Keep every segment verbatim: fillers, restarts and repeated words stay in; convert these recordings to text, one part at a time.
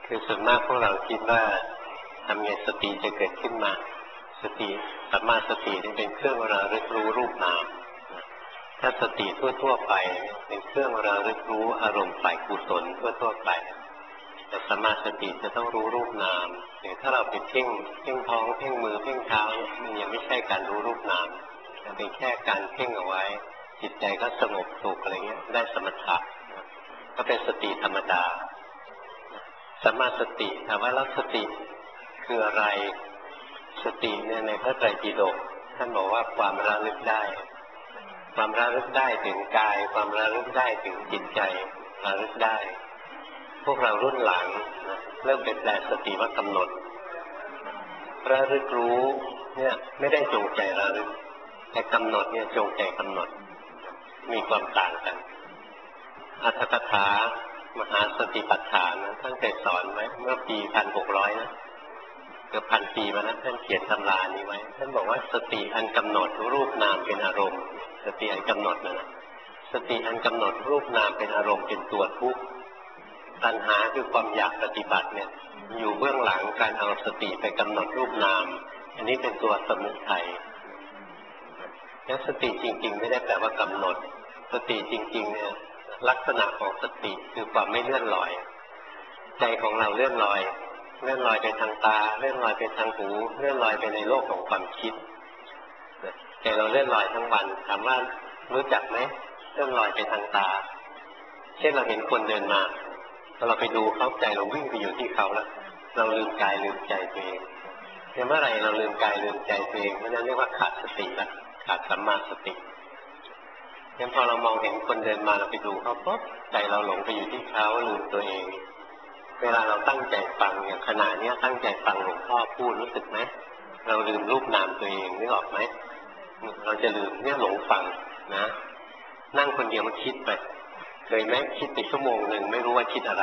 คือส่วนมากพวกเราคิดว่าทำไงสติจะเกิดขึ้นมาสติสัมมาสตินี่เป็นเครื่องระลึกรู้รูปนามถ้าสติทั่วๆไปเป็นเครื่องระลึกรู้อารมณ์ฝ่ายกุศลทั่วๆไปแต่สัมมาสติจะต้องรู้รูปนามอย่างถ้าเราไปเพ่งเพ่งท้องเพ่งมือเพ่งเท้ามันยังไม่ใช่การรู้รูปนามมันเป็นแค่การเพ่งเอาไว้จิตใจก็สงบสุขอะไรเงี้ยได้สมถะก็เป็นสติธรรมดาสัมมาสติถามว่าแล้วสติคืออะไรสติเนี่ยในพระไตรปิฎกท่านบอกว่าความระลึกได้ความระลึกได้ถึงกายความระลึกได้ถึงจิตใจระลึกได้พวกเรารุ่นหลังนะเริ่มเป็นแปลสติว่ากำหนดระลึกรู้เนี่ยไม่ได้จงใจระลึกแต่กำหนดเนี่ยจงใจกำหนดมีความต่างกันอรรถกถามหาสติปัฏฐานนะท่านเคยสอนไว้เมื่อปีพันหกร้อยนะเกือบพันปีมานะท่านเขียนตำรานี้ไว้ท่านบอกว่าสติอันกำหนดรูปนามเป็นอารมณ์สติอันกำหนดนะสติอันกำหนดรูปนามเป็นอารมณ์เป็นตัวทุกข์ตัณหาคือความอยากปฏิบัติเนี่ยอยู่เบื้องหลังการเอาสติไปกำหนดรูปนามอันนี้เป็นตัวสมุทัยแล้วสติจริงๆไม่ได้แปลว่ากำหนดสติจริงๆเนี่ยลักษณะของสติคือความไม่เลื่อนลอยใจของเราเลื่อนลอยเลื่อนลอยไปทางตาเลื่อนลอยไปทางหูเลื่อนลอยไปในโลกของความคิดใจเราเลื่อนลอยทั้งวันถามว่ารู้จักไหมเลื่อนลอยไปทางตาเช่นเราเห็นคนเดินมาพอเราไปดูเขาใจเราวิ่งไปอยู่ที่เขาแล้วเราลืมกายลืมใจตัวเองเมื่อไหร่เราลืมกายลืมใจตัวเองนั่นเรียกว่าขาดสติละขาดสัมมาสติงั้นพอเรามองเห็นคนเดินมาเราไปดูเขาปุ๊บใจเราหลงไปอยู่ที่เขาลืมตัวเองเวลาเราตั้งใจฟังอย่างขณะนี้ตั้งใจฟังหลวงพ่อพูดรู้สึกไหมเราลืมรูปนามตัวเองนึกออกไหมเราจะลืมเนี่ยหลงฟังนะนั่งคนเดียวมันคิดไปเคยไหมคิดไปชั่วโมงหนึ่งไม่รู้ว่าคิดอะไร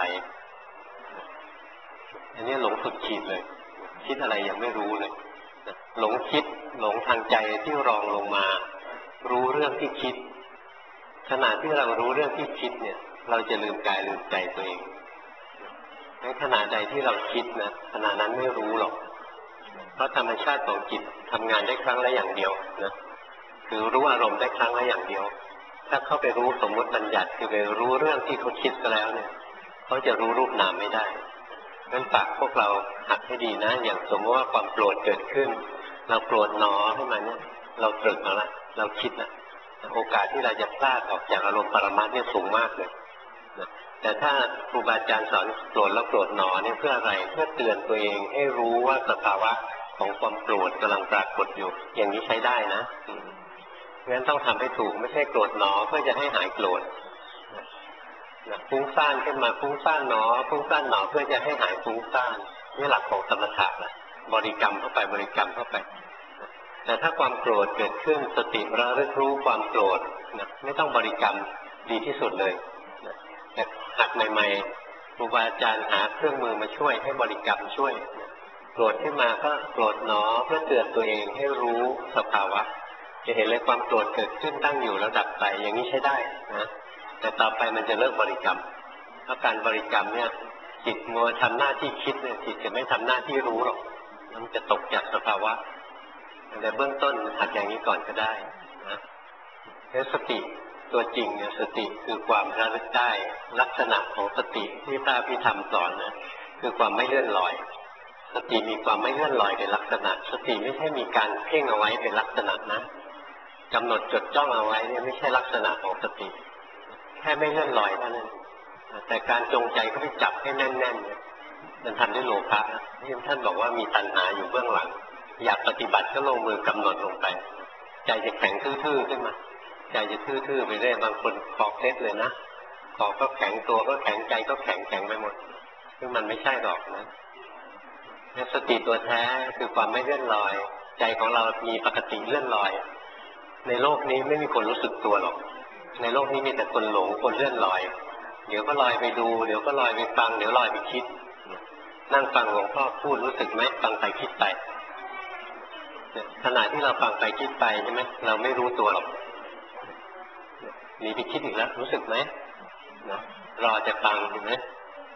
อันนี้หลงสุดขีดเลยคิดอะไรยังไม่รู้เลยหลงคิดหลงทางใจที่รองลงมารู้เรื่องที่คิดขณะที่เรารู้เรื่องที่คิดเนี่ยเราจะลืมกายลืมใจตัวเองในขณะใดที่เราคิดนะขณะนั้นไม่รู้หรอกเพราะธรรมชาติของจิตทำงานได้ครั้งละอย่างเดียวนะคือรู้อารมณ์ได้ครั้งละอย่างเดียวถ้าเข้าไปรู้สมมติบัญญัติคือไปรู้เรื่องที่เขาคิดก็แล้วเนี่ยเขาจะรู้รูปนามไม่ได้งั้นฝากพวกเราหัดให้ดีนะอย่างสมมติว่าความโกรธเกิดขึ้นเราโกรธหนอขึ้นมาเนี่ยเราตรึกเอาละเราคิดนะโอกาสที่เราจะพลาดออกจากอารมณ์ปรมัตถ์เนี่ยสูงมากเลยนะแต่ถ้าครูบาอาจารย์สอนโกรธแล้วโกรธหนอเนี่ยเพื่ออะไรเพื่อเตือนตัวเองให้รู้ว่าสภาวะของความโกรธกำลังปรากฏอยู่อย่างนี้ใช้ได้นะงั้นต้องทำให้ถูกไม่ใช่โกรธหนอเพื่อจะให้หายโกรธฟุ้งซ่านขึ้นมาฟุ้งซ่านหนอฟุ้งซ่านหนอเพื่อจะให้หายฟุ้งซ่านนี่หลักของสมถะนะบริกรรมเข้าไปบริกรรมเข้าไปแต่ถ้าความโกรธเกิดขึ้นสติระลึกรู้ความโกรธนะไม่ต้องบริกรรมดีที่สุดเลยนะแต่หัดใหม่ๆครูบาอาจารย์หาเครื่องมือมาช่วยให้บริกรรมช่วยนะโกรธขึ้นมาก็โกรธหนอเพื่อเตือนตัวเองให้รู้สภาวะจะเห็นเลยความโกรธเกิดขึ้นตั้งอยู่แล้วดับไปอย่างนี้ใช้ได้นะแต่ต่อไปมันจะเลิกบริกรรมเพราะการบริกรรมเนี่ยจิตมัวทำหน้าที่คิดเนี่ยจิตจะไม่ทำหน้าที่รู้หรอกมันจะตกจากสภาวะแต่เบื้องต้นหัดอย่างนี้ก่อนก็ได้นะแล้วสติตัวจริงเนี่ยสติคือความระลึกได้ลักษณะของสติที่พระพิธรรมสอนนะคือความไม่เลื่อนลอยสติมีความไม่เลื่อนลอยเป็นลักษณะสติไม่ใช่มีการเพ่งเอาไว้เป็นลักษณะนะกำหนดจดจ้องเอาไว้เนี่ยไม่ใช่ลักษณะของสติแค่ไม่เลื่อนลอยเท่านั้นแต่การจงใจก็ไปจับให้แน่นๆเนี่ยมันทำด้วยโลภะที่ท่านบอกว่ามีตัณหาอยู่เบื้องหลังอยากปฏิบัติก็ลงมือกำหนดลงไปใจจะแข็งทื่อๆขึ้นมาใจจะทื่อๆไปเรื่อยบางคนคอเคล็ดเลยนะคอก็แข็งตัวก็แข็งใจก็แข็งแข็งไปหมดซึ่งมันไม่ใช่หรอกนะสติตัวแท้คือความไม่เลื่อนลอยใจของเรามีปกติเลื่อนลอยในโลกนี้ไม่มีคนรู้สึกตัวหรอกในโลกนี้มีแต่คนหลงคนเลื่อนลอยเดี๋ยวก็ลอยไปดูเดี๋ยวก็ลอยไปฟังเดี๋ยวลอยไปคิดนั่งฟังหลวงพ่อพูดรู้สึกไหมฟังไปคิดไปขณะที่เราฟังไปคิดไปใช่ไหมเราไม่รู้ตัวหรอกหนีไปคิดอีกแล้วรู้สึกไหมนะรอจะฟังเห็นไหม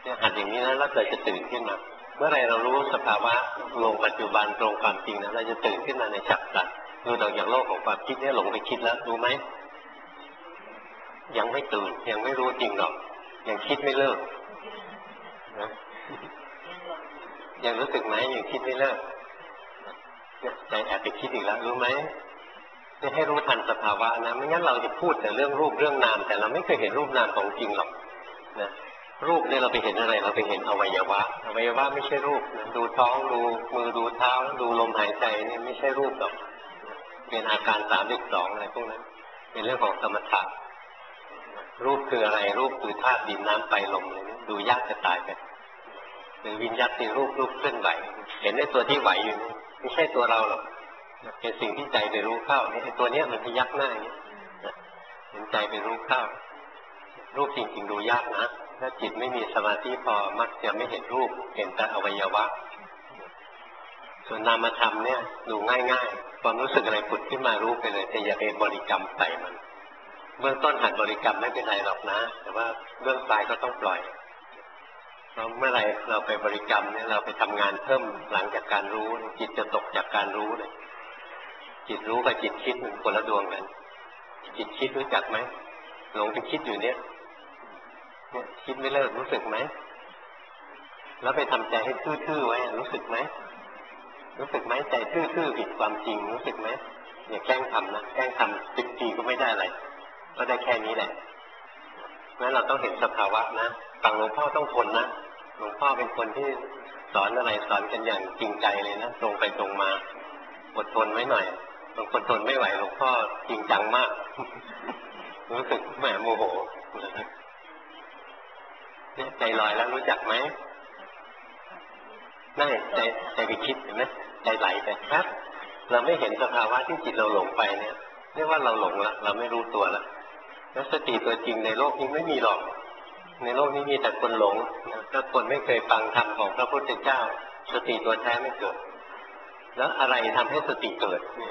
เนี่ยหัดอย่างนี้นะแล้วเราจะตื่นขึ้นมาเมื่อไรเรารู้สภาวะลงปัจจุบันตรงความจริงนะเราจะตื่นขึ้นมาในฉับพลันดูออกจากโลกของความคิดเนี่ยหลงไปคิดแล้วรู้ไหมยังไม่ตื่นยังไม่รู้จริงหรอกยังคิดไม่เลิกนะยังรู้สึกไหมยังคิดไม่เลิกใจแอบไปคิดอีกแล้วรู้ไหมจะให้รู้ทันสภาวะนะไม่งั้นเราจะพูดแต่เรื่องรูปเรื่องนามแต่เราไม่เคยเห็นรูปนามของจริงหรอกนะรูปเนี่ยเราไปเห็นอะไรเราไปเห็นอวัยวะอวัยวะไม่ใช่รูปนะดูท้องดูมือดูเท้าดูลมหายใจเนี่ยไม่ใช่รูปหรอกเป็นอาการสามสิบสองอะไรพวกนั้นเป็นเรื่องของสมถะรูปคืออะไรรูปคือธาตุดินน้ำไฟลมเลยดูยากจะตายไปหรือวิญญาณเป็นรูปรูปเคลื่อนไหวเห็นในตัวที่ไหวอยู่ไม่ใช่ตัวเราหรอกเป็นสิ่งที่ใจไปรู้เข้าไอ้ตัวเนี้ยมันพยักหน้าอย่างนี้เห็นใจไปรู้เข้ารูปจริงๆดูยากนะถ้าจิตไม่มีสมาธิพอมักจะไม่เห็นรูปเห็นแต่อวัยวะส่วนนามธรรมเนี่ยดูง่ายๆความรู้สึกอะไรผุดขึ้นมารู้ไปเลยแต่อย่าไปบริกรรมใส่มันเบื้องต้นหัดบริกรรมไม่เป็นไรหรอกนะแต่ว่าเบื้องปลายก็ต้องปล่อยเพราะเมื่อไรเราไปบริกรรมเนี่ยเราไปทำงานเพิ่มหลังจากการรู้จิตจะตกจากการรู้เลยจิตรู้กับจิตคิดมันคนละดวงกันจิตคิดรู้จักไหมหลงไปคิดอยู่เนี่ยเนี่ยคิดไม่เลิกรู้สึกไหมแล้วไปทำใจให้ทื่อๆไว้รู้สึกไหมรู้สึกไหมใจทื่อๆผิดความจริงรู้สึกไหมอย่าแกล้งทำนะแกล้งทำสิบปีก็ไม่ได้อะไรก็ได้แค่นี้แหละงั้นเราต้องเห็นสภาวะนะฝั่งหลวงพ่อต้องทนนะหลวงพ่อเป็นคนที่สอนอะไรสอนกันอย่างจริงใจเลยนะตรงไปตรงมาอดทนไว้หน่อยบางคนทนไม่ไหวหลวงพ่อจริงจังมากรู้สึกแหมโมโหเนี่ยใจลอยแล้วรู้จักไหมนั่นใจใจไปคิดเห็นไหมใจไหลไปครับเราไม่เห็นสภาวะที่จิตเราหลงไปเนี่ยเรียกว่าเราหลงละเราไม่รู้ตัวละแล้วสติตัวจริงในโลกนี้ไม่มีหรอกในโลกนี้มีแต่คนหลงถ้าคนไม่เคยฟังธรรมของพระพุทธเจ้าสติตัวแท้ไม่เกิดแล้วอะไรทำให้สติเกิดเนี่ย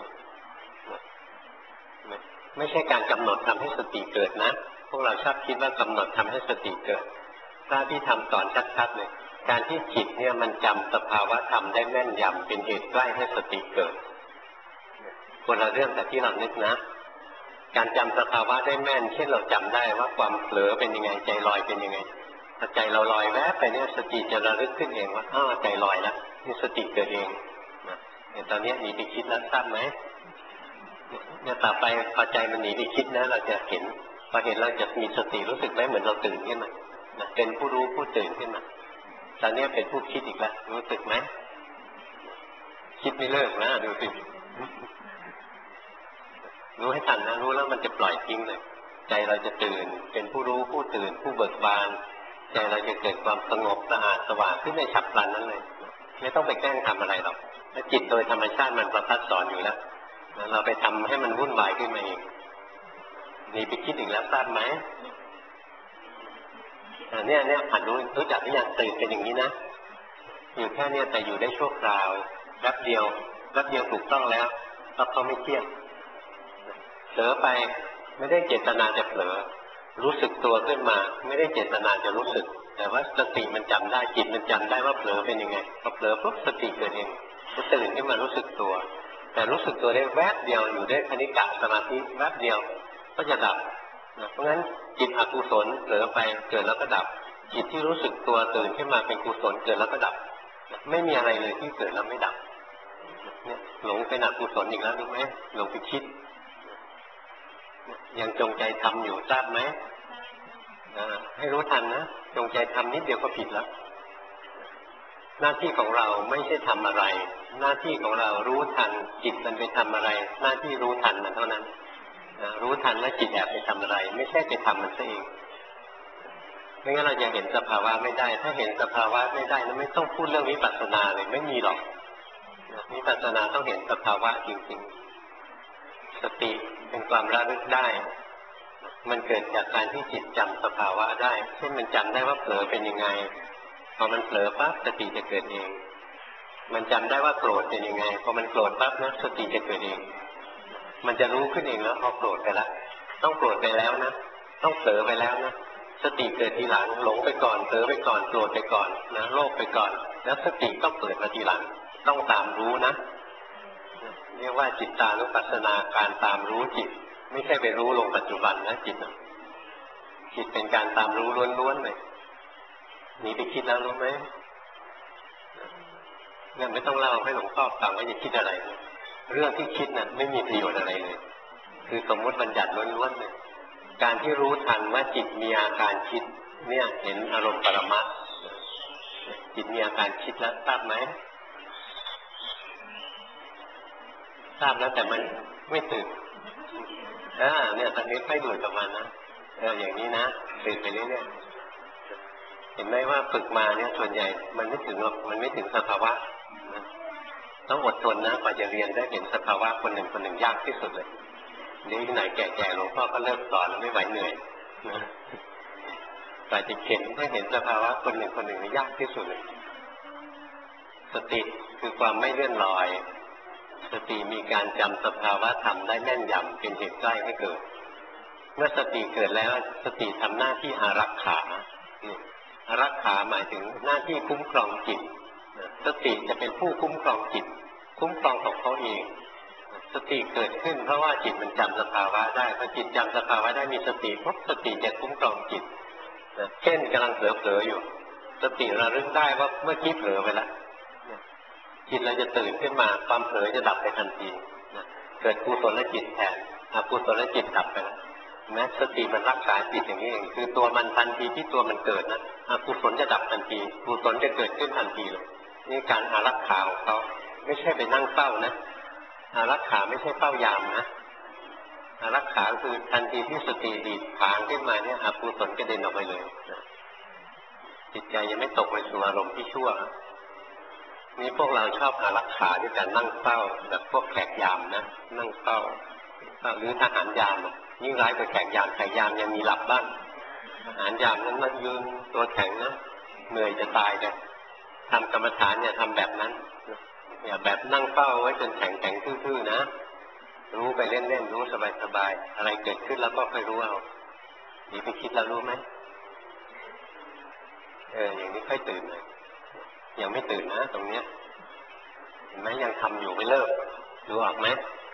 ไม่ใช่การกำหนดทำให้สติเกิดนะพวกเราชอบคิดว่ากำหนดทำให้สติเกิดพระที่ทำสอนชัดๆเลยการที่จิตเนี่ยมันจำสภาวะธรรมได้แม่นยำเป็นเหตุใกล้ให้สติเกิดคนละเรื่องแต่ที่เรานึกนะการจำสภาวะได้แม่นเช่นเราจำได้ว่าความเผลอเป็นยังไงใจลอยเป็นยังไงถ้าใจเราลอยแวบไปเนี่ยสติจะระลึกขึ้นเองว่าอ้าวใจลอยแล้วนี่สติเกิดเองนะตอนนี้หนีไปคิดแล้วทราบไหมเนี่ยต่อไปพอใจมันหนีไปคิดนะเราจะเห็นพอเห็นเราจะมีสติรู้สึกไหมเหมือนเราตื่นขึ้นมาเป็นผู้รู้ผู้ตื่นขึ้นมาตอนนี้เป็นผู้คิดอีกแล้วรู้สึกไหมคิดไม่เลิกนะดูสิรู้ให้ทันนะรู้แล้วมันจะปล่อยทิ้งเลยใจเราจะตื่นเป็นผู้รู้ผู้ตื่นผู้เบิกบานใจเราจะเกิดความสงบสะอาดสว่างขึ้นในฉับพลันนั้นเลยไม่ต้องไปแกล้งทำอะไรหรอกแล้วจิตโดยธรรมชาติมันประพัดสอนอยู่แล้วเราไปทำให้มันวุ่นวายขึ้นมาเองนี่ไปคิดอีกแล้วทราบไหมเนี่ยเนี่ยหัดรู้รู้จักหรือยังตื่นเป็นอย่างนี้นะอยู่แค่นี้แต่อยู่ได้ชั่วคราวแป๊บเดียวแป๊บเดียวถูกต้องแล้วเพราะเขาไม่เที่ยงเผลอไปไม่ได้เจตนาจะเผลอรู้สึกตัวขึ้นมาไม่ได้เจตนาจะรู้สึกแต่ว่าสติมันจำได้จิตมันจำได้ว่าเผลอเป็นยังไงพอเผลอปุ๊บสติเกิดเองก็ตื่นขึ้นมารู้สึกตัวแต่รู้สึกตัวได้แวบเดียวอยู่ได้คณิกะสมาธิแวบเดียวก็จะดับเพราะงั้นจิตอกุศลเผลอไปเกิดแล้วก็ดับจิตที่รู้สึกตัวตื่นขึ้นมาเป็นกุศลเกิดแล้วก็ดับไม่มีอะไรเลยที่เกิดแล้วไม่ดับเนี่ยหลงเป็นอกุศลอีกแล้วรู้ไหมหลงไปคิดยังจงใจทำอยู่ทราบไหมให้รู้ทันนะจงใจทำนิดเดียวก็ผิดแล้วหน้าที่ของเราไม่ใช่ทำอะไรหน้าที่ของเรารู้ทันจิตมันไปทำอะไรหน้าที่รู้ทันมันเท่านั้นรู้ทันแล้วจิตแอบไปทำอะไรไม่ใช่ไปทำมันซะเองไม่งั้นเราจะเห็นสภาวะไม่ได้ถ้าเห็นสภาวะไม่ได้แล้วไม่ต้องพูดเรื่องวิปัสสนาเลยไม่มีหรอกวิปัสสนาต้องเห็นสภาวะจริงๆสติเป็นความระลึกได้มันเกิดจากการที่จิตจำสภาวะได้เช่นมันจำได้ว่าเผลอเป็นยังไงพอมันเผลอปั๊บสติจะเกิดเองมันจำได้ว่าโกรธเป็นยังไงพอมันโกรธปั๊บนะสติจะเกิดเองมันจะรู้ขึ้นเองแล้วพอโกรธไปแล้วต้องโกรธไปแล้วนะต้องเผลอไปแล้วนะสติเกิดทีหลังหลงไปก่อนเผลอไปก่อนโกรธไปก่อนนะโลภไปก่อนแล้วสติต้องเกิดมาทีหลังต้องตามรู้นะเรียกว่าจิตตานุปัสสนาการตามรู้จิตไม่ใช่ไปรู้ลงปัจจุบันนะจิตจิตเป็นการตามรู้ล้วนๆเลยหนีไปคิดแล้วรู้ไหมงั้นไม่ต้องเล่าให้หลวงพ่อฟังว่าจะคิดอะไรเรื่องที่คิดนั้นไม่มีประโยชน์อะไรเลยคือสมมติบัญญัติล้วนๆเลยการที่รู้ทันว่าจิตมีอาการคิดเนี่ยเห็นอารมณ์ปรมัตถ์จิตมีอาการคิดแล้วทราบไหมทราบแล้วแต่มันไม่ตื่นอ่าเนี่ยตอนนี้ค่อยดูดกับมันนะเอออย่างนี้นะตื่นไปเรื่อยๆเห็นไหมว่าฝึกมาเนี่ยส่วนใหญ่มันไม่ถึงหรอกมันไม่ถึงสภาวะต้องอดทนนะกว่าจะเรียนได้เห็นสภาวะคนหนึ่งคนหนึ่งยากที่สุดเลยนี่ไหนแก่ๆหลวงพ่อก็เลิกสอนแล้วไม่ไหวเหนื่อยกว่าจะเข็นให้เห็นสภาวะคนหนึ่งคนหนึ่งยากที่สุดเลยสติคือความไม่เลื่อนลอยสติมีการจำสภาวะธรรมได้แม่นยำเป็นเหตุใกล้ให้เกิดเมื่อสติเกิดแล้วสติทำหน้าที่อารักขาอารักขาหมายถึงหน้าที่คุ้มครองจิตสติจะเป็นผู้คุ้มครองจิตคุ้มครองของเขาเองสติเกิดขึ้นเพราะว่าจิตมันจำสภาวะได้พอจิตจำสภาวะได้มีสติปุ๊บสติจะคุ้มครองจิตเช่นกำลังเผลอๆอยู่สติระลึกได้ว่าเมื่อกี้เผลอไปแล้วจิตเราจะตื่นขึ้นมาความเผลอจะดับไปทันทีเกิดกุศลจิตแทนอกุศลจิตดับไปแล้วแม้สติมันรักษาจิตอย่างนี้เองคือตัวมันทันทีที่ตัวมันเกิดนะอกุศลจะดับทันทีกุศลจะเกิดขึ้นทันทีเลยนี่การอารักขาของเขาไม่ใช่ไปนั่งเฝ้านะอารักขาไม่ใช่เฝ้ายามนะอารักขาคือทันทีที่สติดีดผางขึ้นมาเนี่ยอกุศลกระเด็นออกไปเลยจิตใจยังไม่ตกไปสู่อารมณ์ที่ชั่วนี่พวกเราชอบอารักขาด้วยการนั่งเฝ้าแบบพวกแขกยามนะนั่งเฝ้าหรือทหารยามยิ่งร้ายกว่าแขกยามแขกยามยังมีหลับบ้างทหารยามนั้นมันยืนตัวแข็งนะเหนื่อยจะตายเลยทำกรรมฐานอย่าทำแบบนั้นอย่าแบบนั่งเฝ้าไว้จนแข็งแข็งทื่อๆนะรู้ไปเล่นๆรู้สบายๆอะไรเกิดขึ้นแล้วก็ค่อยรู้เอานี่ไปคิดแล้วรู้ไหมเอออย่างนี้ค่อยตื่นเลยยังไม่ตื่นนะตรงเนี้ยเห็นไหมยังทำอยู่ไม่เลิกดูออกไหม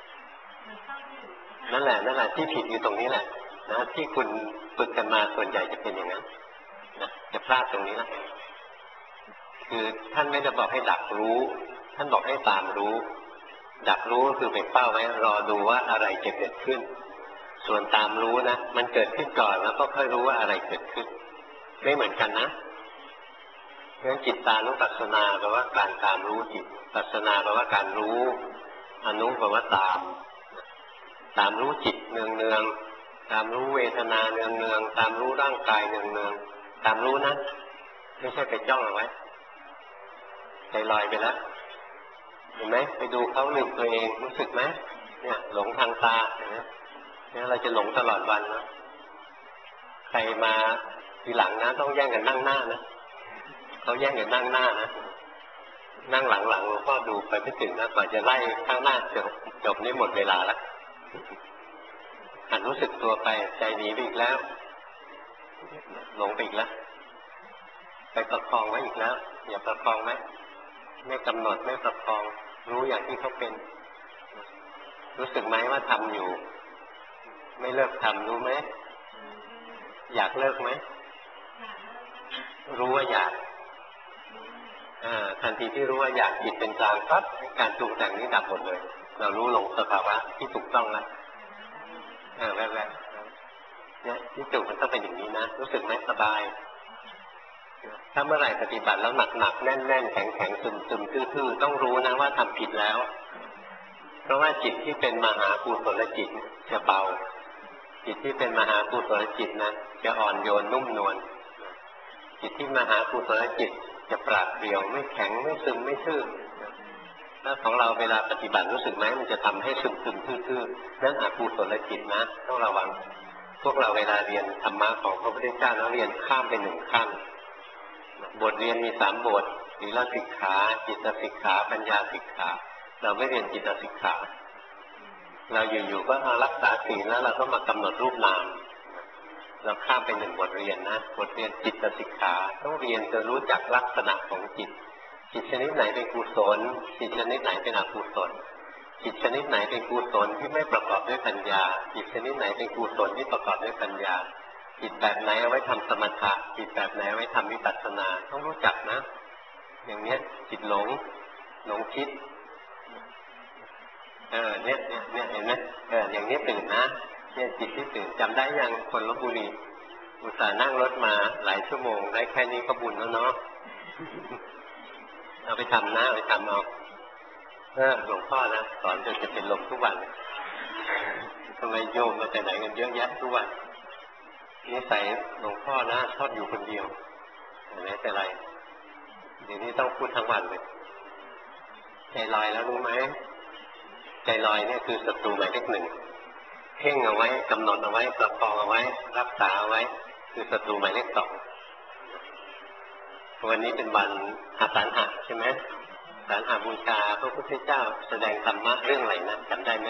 นั่นแหละนั่นแหละที่ผิดอยู่ตรงนี้แหละนะที่คุณฝึกกันมาส่วนใหญ่จะเป็นอย่างนั้นนะจะพลาดตรงนี้นะคือท่านไม่ได้บอกให้ดักรู้ท่านบอกให้ตามรู้ดักรู้คือไปเฝ้าไว้รอดูว่าอะไรจะเกิดขึ้นส่วนตามรู้นะมันเกิดขึ้นก่อนแล้วก็ค่อยรู้ว่าอะไรเกิดขึ้นไม่เหมือนกันนะเพราะฉะนั้นจิตตานุปัสสนาแปลว่าการตามรู้จิตปัสสนาแปลว่าการรู้อนุแปลว่าตามตามรู้จิตเนืองเนืองตามรู้เวทนาเนืองเนืองตามรู้ร่างกายเนืองเนืองตามรู้นะไม่ใช่ไปจ้องเอาไว้ใจลอยไปแล้วเห็นไหมไปดูเขาลืมตัวเองรู้สึกไหมเนี่ยหลงทางตาเห็นไหมเนี่ยเราจะหลงตลอดวันนะใครมาทีหลังนะต้องแย่งกันนั่งหน้านะเขาแย่งกันนั่งหน้านะนั่งหลังๆหลวงพ่อดูไปไม่ถึงนะก่อนจะไล่ข้างหน้าจบจบนี่หมดเวลาแล้วหันรู้สึกตัวไปใจหนีไปอีกแล้วหลงไปอีกแล้วไปประคองไว้อีกแล้วอย่าประคองไหมไม่กำหนดไม่ประคองรู้อย่างที่เขาเป็นรู้สึกไหมว่าทำอยู่ไม่เลิกทำรู้ไหมอยากเลิกไหมรู้ว่าอยากทันทีที่รู้ว่าอยากจิตเป็นกลางปั๊บการปรุงแต่งนี้ดับหมดเลยเรารู้ลงสภาวะที่ถูกต้องแล้วแวบๆเนี่ยที่จุมันต้องเป็นอย่างนี้นะรู้สึกไหมสบายถ้าเมื่อไหร่ปฏิบัติแล้วหนักๆแน่นๆแข็งๆซึมๆทื่อๆต้องรู้นะว่าทำผิดแล้วเพราะว่าจิตที่เป็นมหากุศลจิตจะเบาจิตที่เป็นมหากุศลจิตนะจะอ่อนโยนนุ่มนวลจิตที่มหากุศลจิตจะปราดเปรียวไม่แข็งไม่ซึมไม่ทื่อถ้าของเราเวลาปฏิบัติรู้สึกไหมมันจะทำให้ซึมซึมทื่อๆนั่นอกุศลจิตนะต้องระวังพวกเราเวลาเรียนธรรมะของพระพุทธเจ้าเราเรียนข้ามไปหนึ่งขั้นบทเรียนมีสามบทศีลสิกขาจิตสิกขาปัญญาสิกขาเราไม่เรียนจิตสิกขาเราอยู่ๆก็รักษาศีลแล้วเราก็มากำหนดรูปนามเราข้ามไปหนึ่งบทเรียนนะบทเรียนจิตสิกขาต้องเรียนจะรู้จักลักษณะของจิตจิตชนิดไหนเป็นกุศลจิตชนิดไหนเป็นอกุศลจิตชนิดไหนเป็นกุศลที่ไม่ประกอบด้วยปัญญาจิตชนิดไหนเป็นกุศลที่ประกอบด้วยปัญญาจิตแบบไหนเอาไว้ทำสมถะจิตแบบไหนเอาไว้ทำวิปัสสนาต้องรู้จักนะอย่างเนี้ยจิตหลงหลงคิดเออเนี้ยเนี้ยเนี้ยเห็นไหมเอออย่างนี้ตื่นนะเนี่ยจิตที่ตื่นจำได้ยังคนลพบุรีอุตส่าห์นั่งรถมาหลายชั่วโมงได้แค่นี้ก็บุญแล้วเนาะเอาไปทำนะเอาไปทำเอาเออหลวงพ่อนะสอนจนจะเป็นลมทุกวันทำไมโยมมาแต่ไหนกันเยอะแยะทุกวันนิสัยหลวงพ่อนะชอบอยู่คนเดียวไม่เป็นไรเดี๋ยวนี้ต้องพูดทั้งวันเลยใจลอยแล้วรู้ไหมใจลอยเนี่ยคือศัตรูหมายเลขหนึ่งเพ่งเอาไว้กำหนดเอาไว้ประคองเอาไว้รักษาเอาไว้คือศัตรูหมายเลขสองวันนี้เป็นวันอาสาฬหะใช่ไหมอาสาฬหะบูชาพระพุทธเจ้าแสดงธรรมะเรื่องอะไรนะจำได้ไหม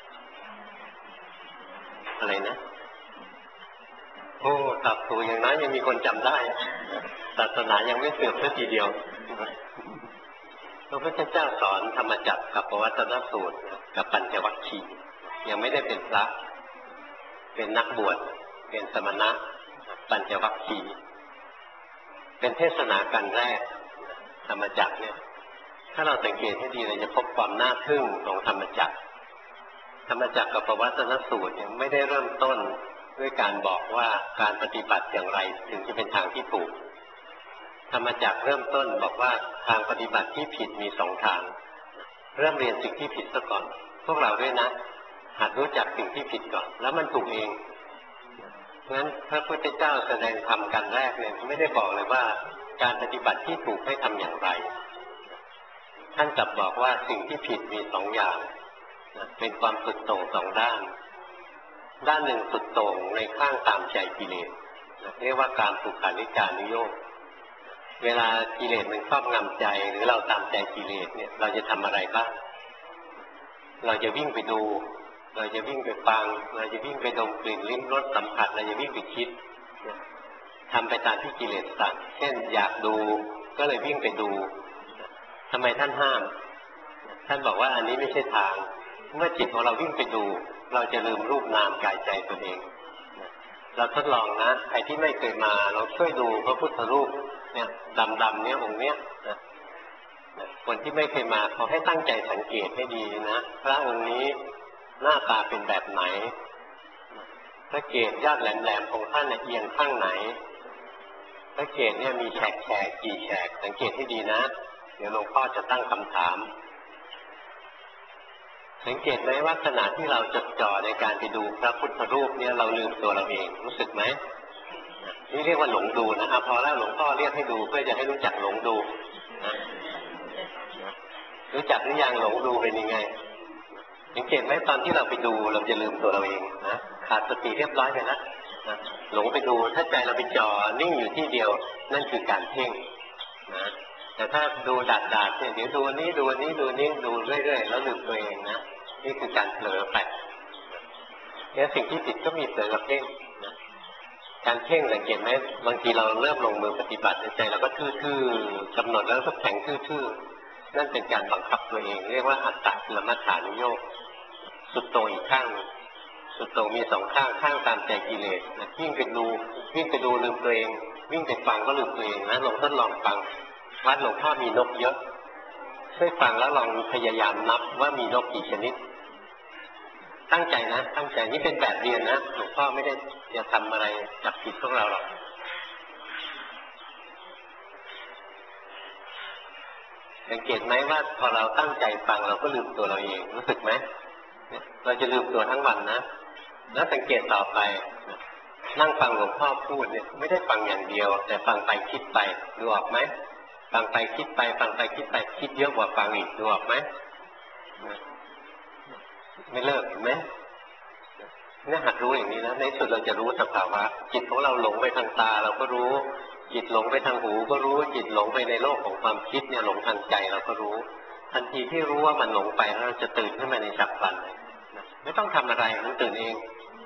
อะไรนะโอ้ตับตัวอย่างนั้นยังมีคนจำได้ศาสนายังไม่เสื่อมแค่ทีเดียวพระพุทธเจ้าสอนธรรมจักรกับปวัตตนสูตรกับปัญจวัคคีย์ยังไม่ได้เป็นพระเป็นนักบวชเป็นสมณะปัญจวัคคีย์เป็นเทศนาการแรกธรรมจักรเนี่ยถ้าเราสังเกตให้ดีเราจะพบความน่าทึ่งของธรรมจักรธรรมจักรกับปวัตตนสูตรเนี่ยไม่ได้เริ่มต้นด้วยการบอกว่าการปฏิบัติอย่างไรถึงจะเป็นทางที่ถูกธรรมจักรเริ่มต้นบอกว่าทางปฏิบัติที่ผิดมีสองทางเริ่มเรียนสิ่งที่ผิดซะก่อนพวกเราด้วยนะหัดรู้จักสิ่งที่ผิดก่อนแล้วมันถูกเองงั้นพระพุทธเจ้าแสดงธรรมกันแรกเนี่ยไม่ได้บอกเลยว่าการปฏิบัติที่ถูกให้ทำอย่างไรท่านกลับบอกว่าสิ่งที่ผิดมีสองอย่างเป็นความสุดโต่งสองด้านด้านหนึ่งสุดโต่งในข้างตามใจกิเลสเรียกว่าการสุขานิจานุโยคเวลากิเลสมันครอบงำใจหรือเราตามใจกิเลสเนี่ยเราจะทำอะไรบ้างเราจะวิ่งไปดูเราจะวิ่งไปฟังเราจะวิ่งไปดมกลิ่นลิ้มรสสัมผัสเราจะวิ่งไปคิดทำไปตามที่กิเลสสั่งเช่นอยากดูก็เลยวิ่งไปดูทำไมท่านห้ามท่านบอกว่าอันนี้ไม่ใช่ทางเมื่อจิตของเราวิ่งไปดูเราจะลืมรูปนามกายใจตัวเองเราทดลองนะใครที่ไม่เคยมาเราช่วยดูพระพุทธรูปเนี่ยดำๆเนี่ยองค์เนี้ยคนที่ไม่เคยมาเขาให้ตั้งใจสังเกตให้ดีนะพระองค์นี้หน้าตาเป็นแบบไหนพระเกศยอดแหลมๆของท่านเอียงข้างไหนพระเกศเนี่ยมีแฉกแฉกกี่แฉกสังเกตให้ดีนะเดี๋ยวหลวงพ่อจะตั้งคำถามสังเกตไหมว่าขณะที่เราจดจ่อในการไปดูพระพุทธรูปเนี่ยเราลืมตัวเราเองรู้สึกไหมนี่เรียกว่าหลงดูนะพอแล้วหลวงพ่อเรียกให้ดูเพื่อจะให้รู้จักหลงดูนะรู้จักหรือยังหลงดูเป็นยังไงสังเกตไหมตอนที่เราไปดูเราจะลืมตัวเราเองนะขาดสติเรียบร้อยไปแล้วนะหลงไปดูถ้าใจเราไปจ่อนิ่งอยู่ที่เดียวนั่นคือการเพ่งนะแต่ถ้าดูดาดดาดเนี่ยเดี๋ยวดูนี้ดูนี้ดูนี้ดูเรื่อยๆแล้วลืมตัวเองนะนี่คือการเผลอไปเนี่ยสิ่งที่ผิดก็มีเผลอกับเพ่งนะการเพ่งสังเกตไหมบางทีเราเริ่มลงมือปฏิบัติในใจเราก็ทื่อๆกำหนดแล้วก็แข็งทื่อๆนั่นเป็นการบังคับตัวเองเรียกว่าอัตตกิลมัฏฐานุโยคสุดโต่งอีกข้างสุดโต่งมีสองข้างข้างตามใจกิเลสวิ่งไปดูวิ่งไปดูลืมตัวเองวิ่งไปฟังก็ลืมตัวเองนะลองทดลองฟังวัดหลวงพ่อมีนกเยอะช่วยฟังแล้วลองพยายามนับว่ามีนกกี่ชนิดตั้งใจนะตั้งใจนี่เป็นแบบเรียนนะหลวงพ่อไม่ได้จะทำอะไรจับผิดพวกเราหรอกสังเกตไหมว่าพอเราตั้งใจฟังเราก็ลืมตัวเราเองรู้สึกไหมเราจะลืมตัวทั้งวันนะแล้วสังเกตต่อไปนั่งฟังหลวงพ่อพูดเนี่ยไม่ได้ฟังอย่างเดียวแต่ฟังไปคิดไปดูออกไหมฟังไปคิดไปฟังไปคิดไปคิดเยอะกว่าฟังอีกดูออกไหมไม่เลิกเห็นไหมเนี่ยหัดรู้อย่างนี้นะในสุดเราจะรู้สภาวะจิตของเราหลงไปทางตาเราก็รู้จิตหลงไปทางหูก็รู้จิตหลงไปในโลกของความคิดเนี่ยหลงทางใจเราก็รู้ทันทีที่รู้ว่ามันหลงไปเราจะตื่นขึ้นมาในฉับพลันไม่ต้องทำอะไรมันตื่นเอง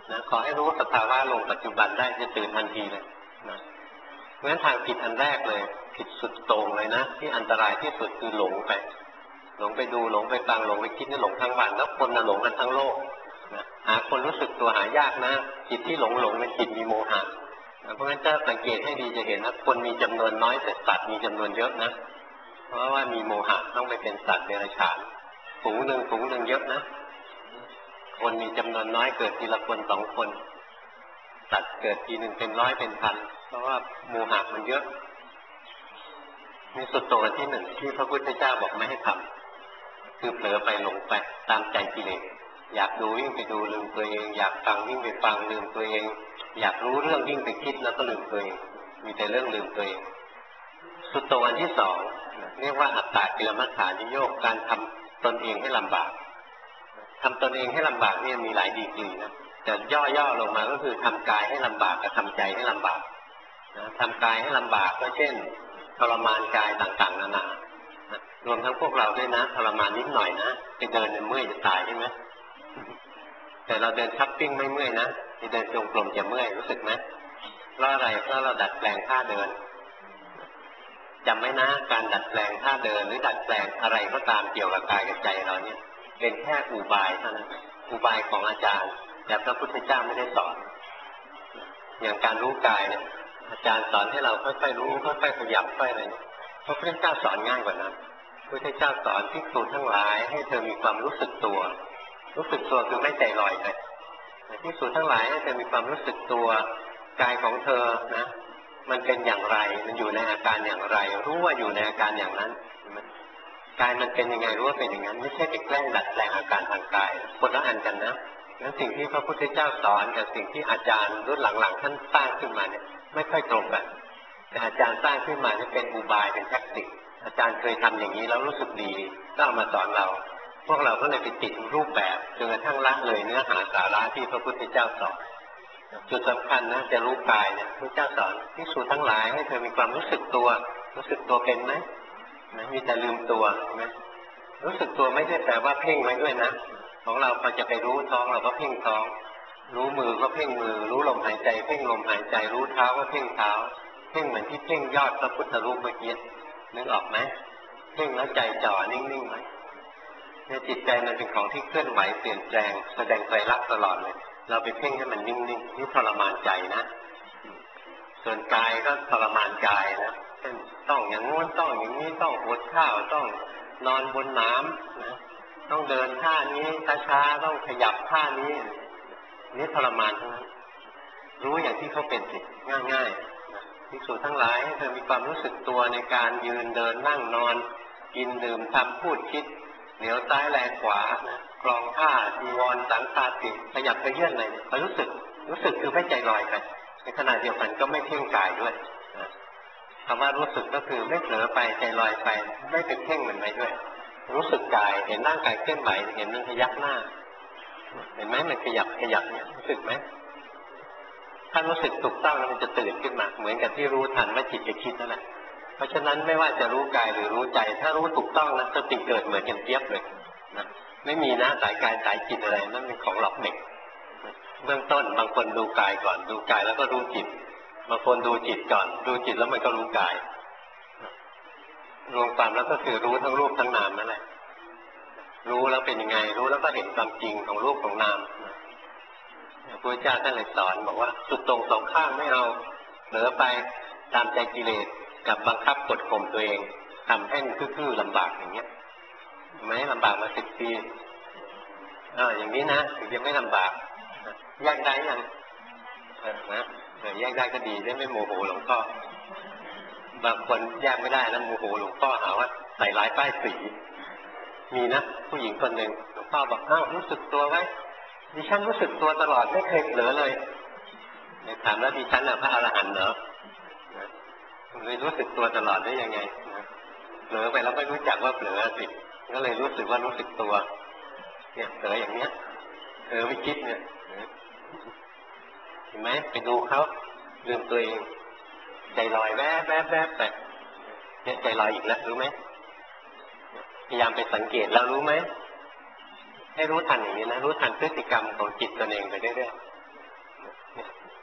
นะขอให้รู้สภาวะลงปัจจุบันได้จะตื่นทันทีเลยนะเพราะฉะนั้นทางผิดอันแรกเลยผิดสุดโต่งเลยนะที่อันตรายที่สุดคือหลงไปหลงไปดูหลงไปฟังหลงไปคิดนี่หลงทั้งวันแล้วคนน่ะหลงกันทั้งโลกนะหาคนรู้สึกตัวหายากนะจิตที่หลงหลงเป็นจิตมีโมหะนะเพราะฉะนั้นถ้าสังเกตให้ดีจะเห็นนะคนมีจำนวนน้อยแต่สัตว์มีจำนวนเยอะนะเพราะว่ามีโมหะต้องไปเป็นสัตว์เดรัจฉานฝูงหนึ่งฝูงหนึ่งเยอะนะคนมีจำนวนน้อยเกิดทีละคนสองคนสัตว์เกิดทีหนึ่งเป็นร้อยเป็นพันเพราะว่าโมหะมันเยอะมีสุดโต่งที่หนึ่งที่พระพุทธเจ้าบอกไม่ให้ทำคือเผลอไปหลงไปตามใจกิเลสอยากดูวิ่งไปดูลืมตัวเองอยากฟังวิ่งไปฟังลืมตัวเองอยากรู้เรื่องวิ่งไปคิดแล้วก็ลืมตัวเองมีแต่เรื่องลืมตัวเองสุดโต่งที่สองเรียกว่าอัตตกิลมัฏฐานิโยคการทำตนเองให้ลำบากทำตนเองให้ลำบากนี่มีหลายดีกรีนะแต่ย่อๆลงมาก็คือทำกายให้ลำบากกับทำใจให้ลำบากนะทำกายให้ลำบากก็เช่นทรมานกายต่างๆนานารวมทั้งพวกเราด้วยนะทรมานนิดหน่อยนะไปเดินเมื่อยจะตายใช่ไหมแต่เราเดินช้อปปิ้งไม่เมื่อยนะไปเดินจงกรมจะเมื่อยรู้สึกไหมเพราะอะไรเพราะเราดัดแปลงท่าเดินจำไว้นะการดัดแปลงท่าเดินหรือดัดแปลงอะไรก็ตามเกี่ยวกับกายกับใจเราเนี่ยเป็นแค่อุบายเท่านั้นอุบายของอาจารย์แต่พระพุทธเจ้าไม่ได้สอนอย่างการรู้กายเนี่ยอาจารย์สอนให้เราค่อยๆรู้ค่อยๆขยับค่อยอะไรเนี่ยพระพุทธเจ้าสอนง่ายกว่านั้นพระพุทธเจ้าสอนภิกษุทั้งหลายให้เธอมีความรู้สึกตัวรู้สึกตัวคือไม่ใจลอยไปภิกษุทั้งหลายให้เธอมีความรู้สึกตัวกายของเธอนะมันเป็นอย่างไรมันอยู่ในอาการอย่างไรรู้ว่าอยู่ในอาการอย่างนั้นกายมันเป็นยังไงรู้ว่าเป็นอย่างนั้นไม่ใช่ไปแกล้งดัดแปลงอาการทางกายคนละอันกันนะแล้วสิ่งที่พระพุทธเจ้าสอนกับสิ่งที่อาจารย์รุ่นหลังๆท่านสร้างขึ้นมาเนี่ยไม่ค่อยตรงกันแต่อาจารย์สร้างขึ้นมาเนี่ยเป็นอุบายเป็นแทคติกอาจารย์เคยทำอย่างนี้แล้วรู้สึกดีก็เอามาสอนเราพวกเราก็เลยไปติดรูปแบบจนกระทั่งละเลยเนื้อหาสาระที่พระพุทธเจ้าสอนจุดสำคัญนะจะรู้กายเนี่ยพระเจ้าสอนภิกษุทั้งหลายให้เธอมีความรู้สึกตัวรู้สึกตัวเป็นไหมนะมีแต่ลืมตัวไหมรู้สึกตัวไม่ใช่แปลว่าเพ่งไว้ด้วยนะของเราพอจะไปรู้ท้องเราก็เพ่งท้องรู้มือก็เพ่งมือรู้ลมหายใจเพ่งลมหายใจรู้เท้าก็เพ่งเท้าเพ่งเหมือนที่เพ่งยอดพระพุทธรูปเมื่อกี้นึกออกไหมเพ่งแล้วใจจ่อนิ่งๆไหมในจิตใจมันเป็นของที่เคลื่อนไหวเปลี่ยนแปลงแสดงไตรลักษณ์ตลอดเลยเราไปเพ่งให้มันนิ่งๆนี่ทรมานใจนะส่วนกายก็ทรมานกายนะเช่นต้องอย่างงู้นต้องอย่างนี้ต้องอดข้าวต้องนอนบนน้ำนะต้องเดินท่านี้ช้าๆต้องขยับท่านี้นี่ทรมานทั้งนั้นรู้อย่างที่เขาเป็นสิง่ายๆภิกษุทั้งหลายให้เธอมีความรู้สึกตัวในการยืนเดินนั่งนอนกินดื่มทำพูดคิดเหนียวซ้ายแลขวานะกรองท่าจีวรสังฆาติขยับไปเยื่อนอะไรเนี่ยรู้สึกรู้สึกคือไม่ใจลอยไปในขณะเดียวกันก็ไม่เพ่งกายด้วยคำว่ารู้สึกก็คือไม่เผลอไปใจลอยไปไม่ไปเพ่งมันไว้ด้วยรู้สึกกายเห็นร่างกายเคลื่อนไหวเห็นมันขยับหน้าเห็นไหมมันขยับขยับเนี่ยรู้สึกไหมถ้ารู้สึกถูกต้องแล้วมันจะตื่นขึ้นมาเหมือนกับที่รู้ทันว่าจิตจะคิดนั่นแหละเพราะฉะนั้นไม่ว่าจะรู้กายหรือรู้ใจถ้ารู้ถูกต้องนะสติเกิดเหมือนกันเทียบเลยนะไม่มีนะสายกายสายจิตอะไรนั่นเป็นของหลอกเด็กเบื้องต้นบางคนดูกายก่อนดูกายแล้วก็รู้จิตบางคนดูจิตก่อนดูจิตแล้วมันก็รู้กายรวมความแล้วก็คือรู้ทั้งรูปทั้งนามนั่นแหละรู้แล้วเป็นยังไงรู้แล้วก็เห็นความจริงของรูปของนามพระพุทธเจ้าท่านเลยสอนบอกว่าสุดตรงสองข้างไม่เอาเหลือไปตามใจกิเลสกับบังคับกดข่มตัวเองทำให้ทื่อๆลำบากอย่างเงี้ยไม่ลำบากมาสิบปีเอออย่างนี้นะถึงจะไม่ลำบากแยกได้ยังเออนะเออแยกได้ก็ดีได้ไม่โมโหหลวงพ่อบางคนแยกไม่ได้แล้วโมโหหลวงพ่อหาว่าใส่ร้ายป้ายสีมีนะผู้หญิงคนหนึ่งหลวงพ่อบอกอ้าวรู้สึกตัวไหมดิฉันรู้สึกตัวตลอดไม่เคยเผลอเลยถามแล้วดิฉันน่ะพระอรหันต์เหรอเลยรู้สึกตัวตลอดได้ยังไงเผลอไปแล้วไม่รู้จักว่าเผลอสิก็เลยรู้สึกว่ารู้สึกตัวเนี่ยเผลออย่างเนี้ยเผลอไม่คิดเนี่ยเห็นไหมไปดูเขาลืมตัวเองใจลอยแวบแวบแวบไปเนี่ยใจลอยอีกแล้วรู้ไหมพยายามไปสังเกตแล้วรู้ไหมให้รู้ทันอย่างนี้นะรู้ทันพฤติกรรมของจิตตัวเองไปเรื่อย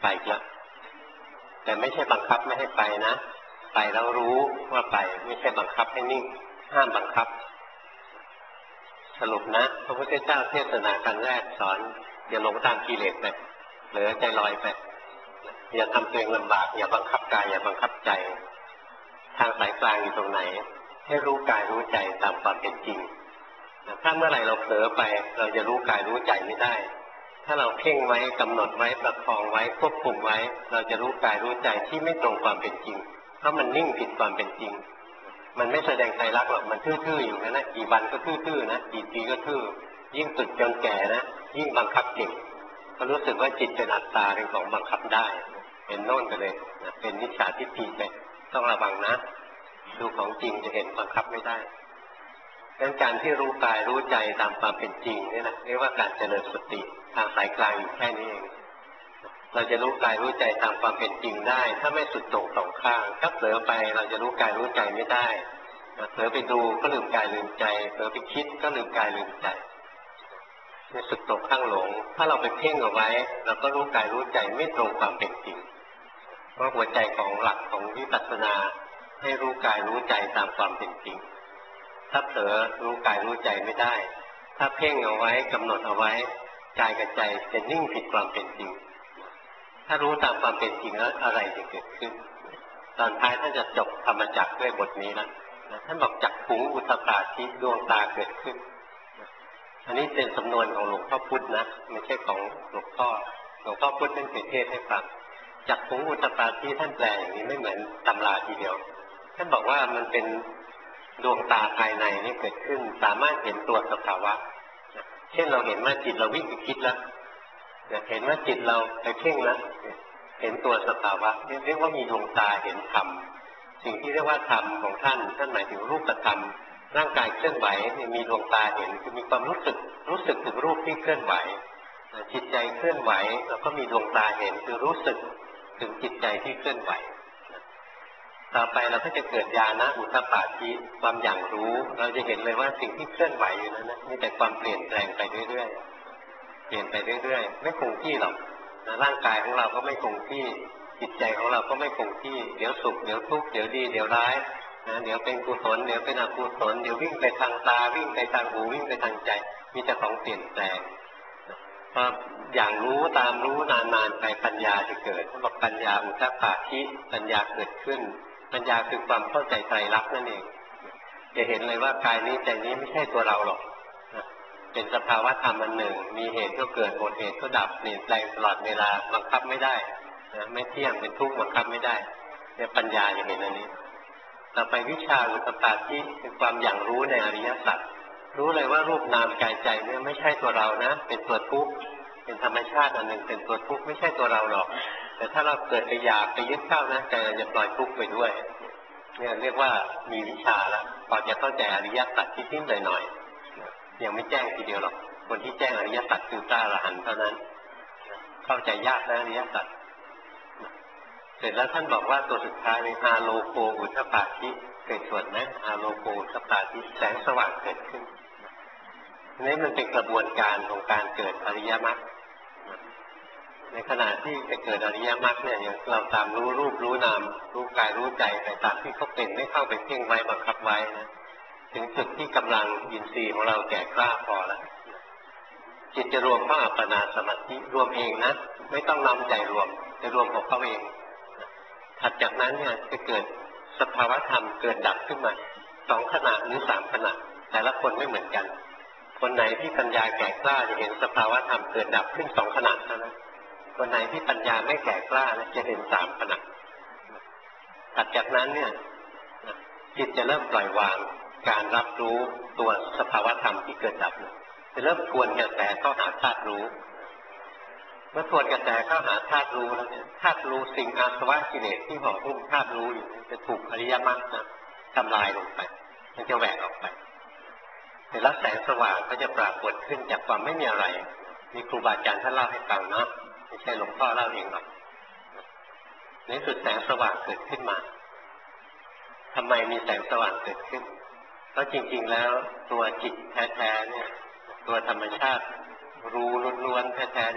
ไปแล้วแต่ไม่ใช่บังคับไม่ให้ไปนะไปแล้วรู้ว่าไปไม่ใช่บังคับให้นิ่งห้ามบังคับสรุปนะพระพุทธเจ้าเทศนาครั้งแรกสอนอย่าหลงตามกิเลสไปหรือใจลอยไปอย่าทำตัวเองลำบากอย่าบังคับกายอย่าบังคับใจทางสายกลางอยู่ตรงไหนให้รู้กายรู้ใจตามความเป็นจริงถ้าเมื่อไหร่เราเผลอไปเราจะรู้กายรู้ใจไม่ได้ถ้าเราเพ่งไว้กำหนดไว้ประคองไว้ควบคุมไว้เราจะรู้กายรู้ใจที่ไม่ตรงความเป็นจริงเพราะมันนิ่งผิดความเป็นจริงมันไม่แสดงใจรักหรอกมันทื่อๆอยู่นะกี่วันก็ทื่อๆนะกี่ปีก็ทื่อยิ่งฝึกจนแก่นะยิ่งบังคับเก่งก็รู้สึกว่าจิตเป็นอัตตาเป็นของบังคับได้เป็นโน่นกันเลยนะเป็นมิจฉาทิฏฐิไปต้องระวังนะดูของจริงจะเห็นบังคับไม่ได้ดังนั้นการที่รู้กายรู้ใจตามความเป็นจริงนี่นะเรียกว่าการเจริญสติทางสายกลางอยู่แค่นี้เองเราจะรู้กายรู้ใจตามความเป็นจริงได้ถ้าไม่สุดโต่งสองข้างถ้าเผลอไปเราจะรู้กายรู้ใจไม่ได้เผลอไปดูก็ลืมกายลืมใจเผลอไปคิดก็ลืมกายลืมใจในสุดโต่งข้างหลงถ้าเราไปเพ่งเอาไว้เราก็รู้กายรู้ใจไม่ตรงความเป็นจริงเพราะหัวใจของหลักของวิปัสสนาให้รู้กายรู้ใจตามความเป็นจริงถ้าเผลอรู้กายรู้ใจไม่ได้ถ้าเพ่งเอาไว้กำหนดเอาไว้กายกับใจจะนิ่งผิดความเป็นจริงถ้ารู้ตามความเป็นจริงแล้วอะไรจะเกิดขึ้นตอนท้ายท่านจะจบธรรมจักรด้วยบทนี้แล้วท่านบอกจักขุงอุตตปาทิดวงตาเกิดขึ้นอันนี้เป็นสำนวนของหลวงพ่อพุธนะไม่ใช่ของหลวงพ่อหลวงพ่อพุธท่านเทศให้ฟังจักขุงอุตตปาทิท่านแปลอย่างนี้ไม่เหมือนตำราทีเดียวท่านบอกว่ามันเป็นดวงตาภายในนี่เกิดขึ้นสามารถเห็นตัวสภาวะเช่นเราเห็นว่าจิตเราวิ่งไปคิดแล้วเห็นว่าจิตเราไปเพ่งแล้วเห็นตัวสภาวะเรียกว่ามีดวงตาเห็นธรรมสิ่งที่เรียกว่าธรรมของท่านท่านหมายถึงรูปธรรมร่างกายเคลื่อนไหวมีดวงตาเห็นคือมีความรู้สึกรู้สึกถึงรูปที่เคลื่อนไหวจิตใจเคลื่อนไหวแล้วก็มีดวงตาเห็นคือรู้สึกถึงจิตใจที่เคลื่อนไหวต่อไปเราก็จะเกิดญาณอุทธัปปาทิความอย่างรู้เราจะเห็นเลยว่าสิ่งที่เคลื่อนไหวอยู่นั้นนะมีแต่ความเปลี่ยนแปลงไปเรื่อยๆเปลี่ยนไปเรื่อยๆไม่คงที่หรอกร่างกายของเราก็ไม่คงที่จิตใจของเราก็ไม่คงที่เดี๋ยวสุขเดี๋ยวทุกข์เดี๋ยวดีเดี๋ยวร้ายนะเดี๋ยวเป็นกุศลเดี๋ยวเป็นอกุศลเดี๋ยววิ่งไปทางตาวิ่งไปทางหูวิ่งไปทางใจมีแต่ของเปลี่ยนแปลงพออย่างรู้ตามรู้นานๆไปปัญญาจะเกิดเขาบอกปัญญาอุทธัปปาทิปัญญาเกิดขึ้นปัญญาคือความเข้าใจไตรลักษณ์นั่นเองจะเห็นเลยว่ากายนี้ใจนี้ไม่ใช่ตัวเราหรอกเป็นสภาวะธรรมอันหนึ่งมีเหตุก็เกิดหมดเหตุก็ดับเปลี่ยนแปลงตลอดเวลาบังคับไม่ได้ไม่เที่ยงเป็นทุกข์บังคับไม่ได้เนี่ยปัญญาจะเห็นอันนี้ต่อไปวิชาอุตตปาทิคือความอย่างรู้ในอริยสัจรู้เลยว่ารูปนามกายใจเนี่ยไม่ใช่ตัวเรานะเป็นตัวทุกข์เป็นธรรมชาติอันหนึ่งเป็นตัวทุกข์ไม่ใช่ตัวเราหรอกแต่ถ้าเราเกิดไปอยากไปยึดเข้านะใจเราจะปล่อยทุกข์ไปด้วยเนี่ยเรียกว่ามีวิชาแล้วพอจะเข้าใจอริยสัจที่นิดหน่อยๆยังไม่แจ้งทีเดียวหรอกคนที่แจ้งอริยสัจคือพระอรหันต์เท่านั้นเข้าใจยากนะอริยสัจเสร็จแล้วท่านบอกว่าตัวสุดท้ายในอาโลโกอุทธัปปาทิเกิดส่วนนะอาโลโกอุทธัปปาทิแสงสว่างเกิดขึ้นนี่มันเป็นกระบวนการของการเกิดอริยมรรคในขณะที่จะเกิดอริยมรรคเนี่ยเราตามรู้รูปรู้นามรู้กายรู้ใจไปตามที่เขาเป็นไม่เข้าไปเพ่งไว้บังคับไว้นะถึงจุดที่กำลังอินทรีย์ของเราแก่กล้าพอแล้วจิตจะรวมเข้าอัปปนาสมาธิรวมเองนะไม่ต้องนำใจรวมจะรวมของเขาเองถัดจากนั้นเนี่ยจะเกิดสภาวะธรรมเกิดดับขึ้นมาสองขณะหรือสามขณะแต่ละคนไม่เหมือนกันคนไหนที่ปัญญาแก่กล้าจะเห็นสภาวะธรรมเกิดดับขึ้นสองขณะเท่านั้นคนไหนที่ปัญญาไม่แก่กล้าจะเห็นสามขณะถัดจากนั้นเนี่ยจิตจะเริ่มปล่อยวางการรับรู้ตัวสภาวะธรรมที่เกิดดับจะเริ่มทวนกระแสเข้าหาธาตุรู้เมื่อทวนกระแสเข้าหาธาตุรู้แล้วเนี่ยธาตุรู้สิ่งอาสวะกิเลสที่ห่อหุ้มธาตุรู้อยู่จะถูกอริยมรรคนะทำลายลงไปมันจะแหวกออกไปแต่ละแสงสว่างก็จะปรากฏขึ้นจากความไม่มีอะไรมีครูบาอาจารย์ท่านเล่าให้ฟังนะไม่ใช่หลวงพ่อเล่าเองหรอกในสุดแสงสว่างเกิดขึ้นมาทำไมมีแสงสว่างเกิดขึ้นเพราะจริงๆแล้วตัวจิตแท้ๆเนี่ยตัวธรรมชาติรู้ล้วนๆแท้ๆเนี่ย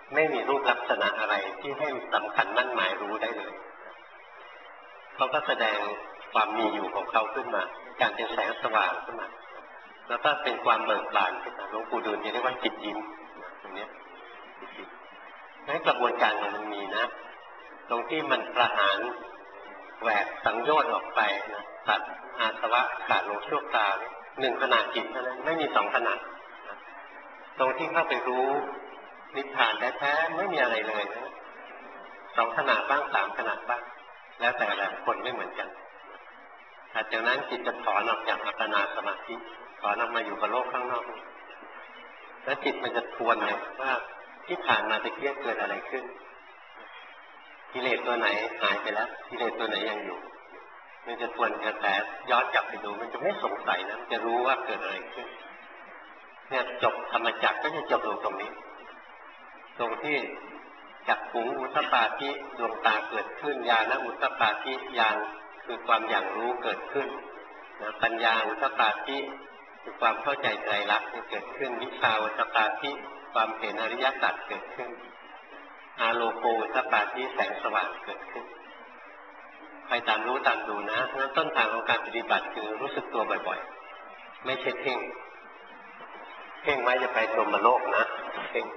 ไม่มีรูปลักษณะอะไรที่ให้สำคัญมั่นหมายรู้ได้เลยเขาก็แสดงความมีอยู่ของเขาขึ้นมาการเป็นแสงสว่างขึ้นมาแล้วก็เป็นความเบิกบานขึ้นมาหลวงปู่ดูลย์เรียกว่าจิตยิ้มตรงนี้ในกระบวนการมันมีนะตรงที่มันประหารแหวกสังโยชน์ออกไปนะตัดอาสวะขาดลงชั่วคราวหนึ่งขณะจิตเท่านั้นไม่มีสองขณะตรงที่เข้าไปรู้นิพพานแท้ๆไม่มีอะไรเลยนะสองขณะบ้างสามขณะบ้างแล้วแต่ละคนไม่เหมือนกันหลังจากนั้นจิตจะถอนออกจากอัปปนาสมาธิถอนออกมาอยู่กับโลกข้างนอกแล้วจิตมันจะทวนเลยว่าที่ผ่านมาตะเกียบเกิดอะไรขึ้นกิเลสตัวไหนหายไปแล้วกิเลสตัวไหนยังอยู่มันจะทวนกระแสย้อนกลับไปดูมันจะไม่สงสัยนะมันจะรู้ว่าเกิดอะไรขึ้นเนี่ยจบธรรมจักรก็จะจบลงตรงนี้ตรงที่จักขุงอุทปาทิดวงตาเกิดขึ้นญาณอุทปาทิญาณคือความอย่างรู้เกิดขึ้นนะปัญญาอุทปาทิคือความเข้าใจไตรลักษณ์เกิดขึ้นวิชาอุทปาทิความเห็นอริยสัจเกิดขึ้นอาโลโกอุทปาทิแสงสว่างเกิดขึ้นใครตามรู้ตามดูนะงั้นต้นทางของการปฏิบัติคือรู้สึกตัวบ่อยๆไม่ใช่เพ่งเพ่งไว้จะไปพรหมโลกนะเพ่ง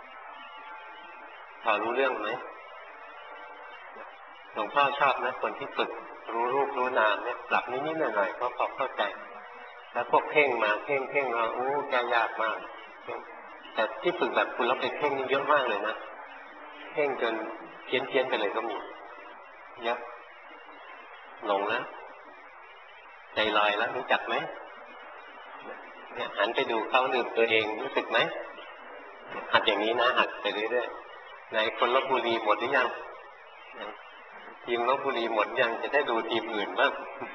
พอรู้เรื่องไหมหลวงพ่อชอบนะคนที่ฝึกรู้รูปรู้นามเนี่ยปรับนิดๆหน่อยๆก็พอเข้าใจแล้วพวกเพ่งมาเพ่งเพ่งมาโอ้แกยากมากแต่ที่ฝึกแบบคุณรับไปเพ่งนี่เยอะมากเลยนะเพ่งจนเพี้ยนเพี้ยนไปเลยก็มีเยอะหลงนะใจลอยแล้วรู้จักไหมเนี่ยหันไปดูเขาหนึ่งตัวเองรู้สึกไหมหัดอย่างนี้นะหัดไปเรื่อยๆในคนลพบุรีหมดหรือยังทีมลพบุรีหมดยังจะได้ดูทีมอื่นบ้าง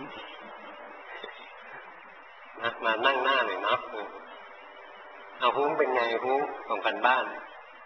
นะมานั่งหน้าหน่อยเนาะเอาหุ้งเป็นไงหุ้งของกันบ้าน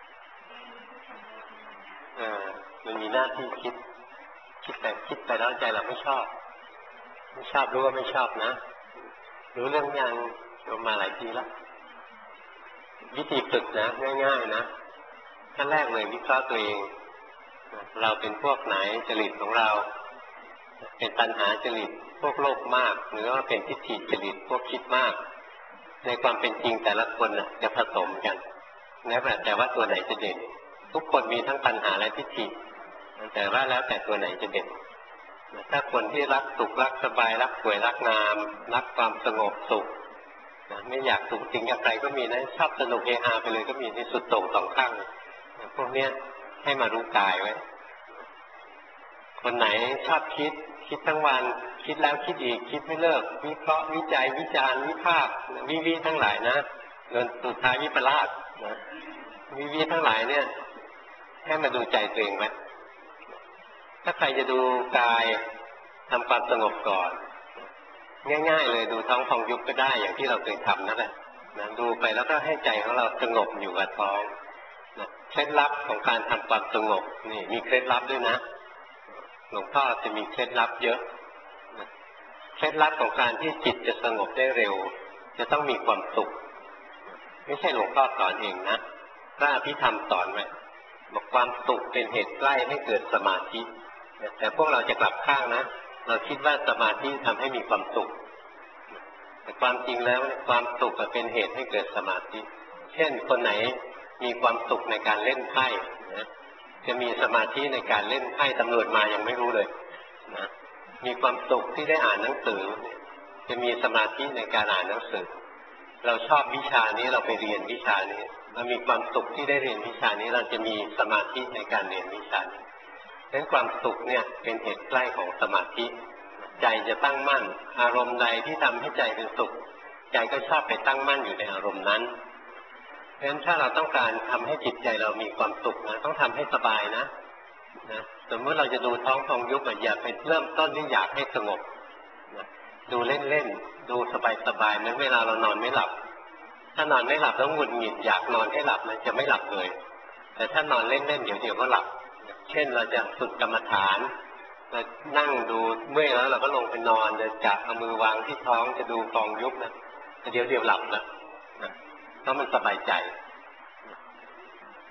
เออมันมีหน้าที่คิดคิดแต่คิดไปแล้วใจเราไม่ชอบไม่ชอบรู้ว่าไม่ชอบนะรู้เรื่องยังเรามาหลายทีแล้ววิธีฝึกนะง่ายๆนะขั้นแรกเลยวิเคราะห์ตัวเองเราเป็นพวกไหนจริตของเราเป็นตัณหาจริตพวกโลภมากหรือว่าเป็นทิฏฐิจริตพวกคิดมากในความเป็นจริงแต่ละคนจะผสมกันนะแต่ว่าตัวไหนจะเด่นทุกคนมีทั้งตัณหาและทิฏฐิแต่ว่าแล้วแต่ตัวไหนจะเด่นถ้าคนที่รักสุขรักสบายรักสวยรักงามรักความสงบสุขไม่อยากสุขจริงกับใครก็มีนะชอบสนุกเฮฮาไปเลยก็มีที่สุดโต่งสองข้างพวกเนี้ยให้มารู้กายไว้คนไหนชอบคิดคิดทั้งวันคิดแล้วคิดอีกคิดไม่เลิกวิเคราะห์วิจัยวิจารณ์วิพากษ์วิวิทั้งหลายนะจนสุดท้ายวิปลาสนะวิวิทั้งหลายเนี่ยให้มาดูใจตัวเองไว้ถ้าใครจะดูกายทำความสงบก่อนง่ายๆเลยดูท้องพองยุบก็ได้อย่างที่เราเคยทำนั่นแหละนะดูไปแล้วก็ให้ใจของเราสงบอยู่กับท้องนะเคล็ดลับของการทำความสงบนี่มีเคล็ดลับด้วยนะหลวงพ่อจะมีเคล็ดลับเยอะนะเคล็ดลับของการที่จิตจะสงบได้เร็วจะต้องมีความสุขไม่ใช่หลวงพ่อสอนเองนะพระอภิธรรมสอนไว้บอกความสุขเป็นเหตุใกล้ให้เกิดสมาธิแต่พวกเราจะกลับข้างนะเราคิดว่าสมาธิทำให้มีความสุขแต่ความจริงแล้วความสุขเป็นเหตุให้เกิดสมาธิเช่นคนไหนมีความสุขในการเล่นไพ่นะจะมีสมาธิในการเล่นไพ่ตำรวจมายังไม่รู้เลยนะมีความสุขที่ได้อ่านหนังสือจะมีสมาธิในการอ่านหนังสือเราชอบวิชานี้เราไปเรียนวิชานี้เรามีความสุขที่ได้เรียนวิชานี้เราจะมีสมาธิในการเรียนวิชานี้ดังนั้นความสุขเนี่ยเป็นเหตุใกล้ของสมาธิใจจะตั้งมั่นอารมณ์ใดที่ทำให้ใจเป็นสุขใจก็ชอบไปตั้งมั่นอยู่ในอารมณ์นั้นเพราะฉะนั้นถ้าเราต้องการทำให้จิตใจเรามีความสุขนะต้องทำให้สบายนะนะสมมติเราจะดูท้องพองยุบอย่าไปเริ่มต้นที่อยากให้สงบนะดูเล่นๆดูสบายๆเหมือนเวลาเรานอนไม่หลับถ้านอนไม่หลับแล้วหงุดหงิดอยากนอนให้หลับนะจะไม่หลับเลยแต่ถ้านอนเล่นๆเดี๋ยวเดี๋ยวก็หลับเช่นเราจะฝึกกรรมฐานเรานั่งดูเมื่อยแล้วเราก็ลงไปนอนจะจับเอามือวางที่ท้องจะดูฟองยุบนะเดี๋ยวเดี๋ยวหลับแล้วนะเพราะมันสบายใจ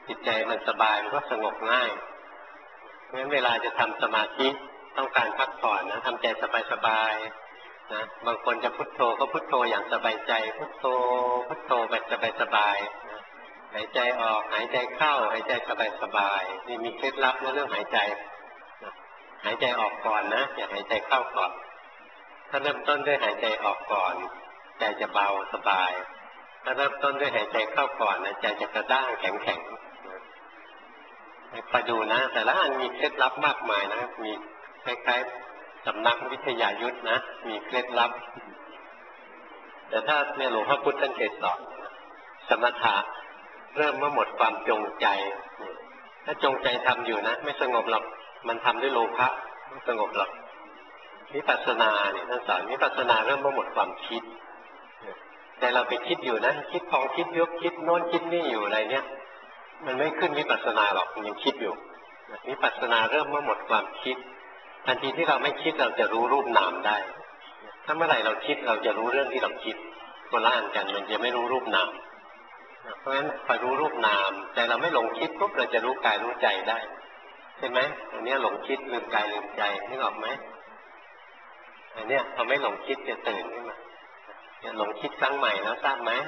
จิตใจมันสบายมันก็สงบง่ายเพราะฉะนั้นเวลาจะทำสมาธิต้องการพักผ่อนนะทำใจสบายๆนะบางคนจะพุทโธก็พุทโธอย่างสบายใจพุทโธพุทโธแบบสบายๆนะหายใจออกหายใจเข้าหายใจสบายๆนี่มีเคล็ดลับในเรื่องหายใจนะหายใจออกก่อนนะอย่าหายใจเข้าก่อนถ้าเริ่มต้นด้วยหายใจออกก่อนใจจะเบาสบายถ้าเริ่มต้นด้วยหายใจเข้าก่อนนะใจจะกระด้างแข็งแข็งไปดูนะแต่ละอันมีเคล็ดลับมากมายนะมีคล้ายๆสำนักวิทยายุทธนะมีเคล็ดลับแต่ถ้าเนี่ยหลวงพ่อพุธท่านเคยสอนสมถะเริ่มเมื่อหมดความจงใจถ้าจงใจทำอยู่นะไม่สงบหรอกมันทำด้วยโลภะไม่สงบหรอกวิปัสสนาเนี่ยท่านสอนวิปัสสนาเริ่มเมื่อหมดความคิดแต่เราไปคิดอยู่นะคิดพองคิดยกคิดโน้นคิดนี่อยู่อะไรเนี่ยมันไม่ขึ้นวิปัสสนาหรอกมันยังคิดอยู่วิปัสสนาเริ่มเมื่อหมดความคิดทันทีที่เราไม่คิดเราจะรู้รูปนามได้ถ้าเมื่อไหร่เราคิดเราจะรู้เรื่องที่เราคิดคนละอันกันมันจะไม่รู้รูปนามเพราะฉะนั้นพอรู้รูปนามใจเราไม่หลงคิดปุ๊บเราจะรู้กายรู้ใจได้ใช่ไหมอันนี้หลงคิดลืมกายลืมใจนึกออกไหมอันนี้พอไม่หลงคิดจะตื่นขึ้นมาหลงคิดครั้งใหม่แล้วทราบไหม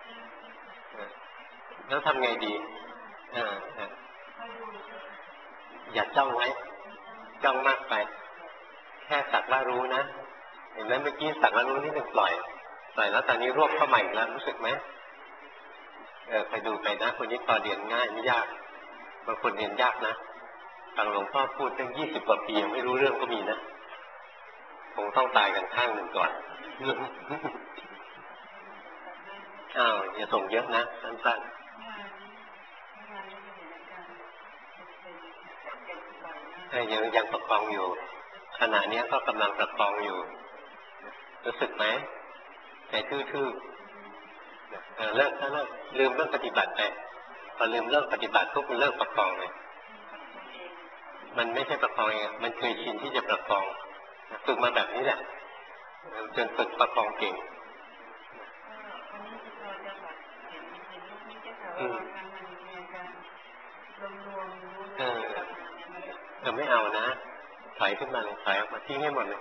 แล้วทำไงดีอ่าอย่าจ้องไว้จ้องมากไปแค่สักว่ารู้นะเห็นไหมเมื่อกี้สักว่ารู้นี่หนึ่งปล่อยปล่อยแล้วตอนนี้รวบเข้าใหม่อีกแล้วรู้สึกไหมเออไปดูไปนะคนนี้พอเรียนง่ายไม่ยากบางคนเรียนยากนะฟังหลวงพ่อพูดตั้งยี่สิบกว่าปียังไม่รู้เรื่องก็มีนะคงต้องตายกันข้างหนึ่งก่อนอ้าวอย่าส่งเยอะนะสั้นๆยังยังประคองอยู่ขณะนี้ก็กำลังประคองอยู่รู้สึกไหมใจทื่อๆเลิกถ้าเลิกลืมเรื่องปฏิบัติไปพอลืมเลิกปฏิบัติทุกมันเลิกประคองเลยมันไม่ใช่ประคองเองมันเคยชินที่จะประคองฝึกมาแบบนี้แหละจนฝึกประคองเก่งเออเออไม่เอานะถอยขึ้นมาเลยถอยออกมาทิ้งให้หมดเลย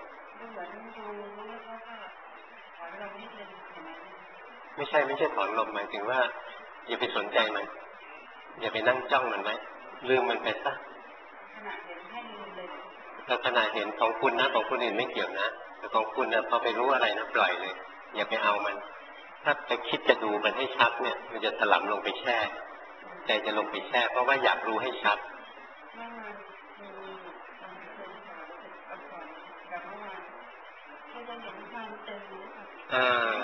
ไม่ใช่ไม่ใช่ถอนลมหมายถึงว่าอย่าไปสนใจมันอย่าไปนั่งจ้องมันไว้ลืมมันไปซะเราขณะเห็นของคุณนะของคนอื่นไม่เกี่ยวนะแต่ของคุณนะพอไปรู้อะไรนะปล่อยเลยอย่าไปเอามันถ้าไปคิดจะดูมันให้ชัดเนี่ยมันจะถลำลงไปแช่ใจจะลงไปแช่เพราะว่าอยากรู้ให้ชัดอ่า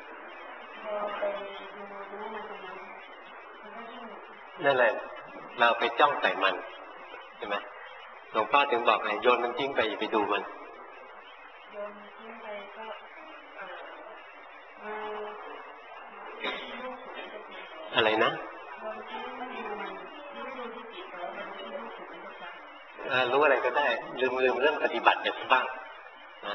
นั่นแหละเราไปจ้องใส่มันใช่ไหมหลวงพ่อถึงบอกไงโยนมันทิ้งไปอย่าไปดูมันโยนทิ้งไปก็อะไรนะรู้อะไรก็ได้ลืมลืมเรื่องปฏิบัติกันบ้างนะ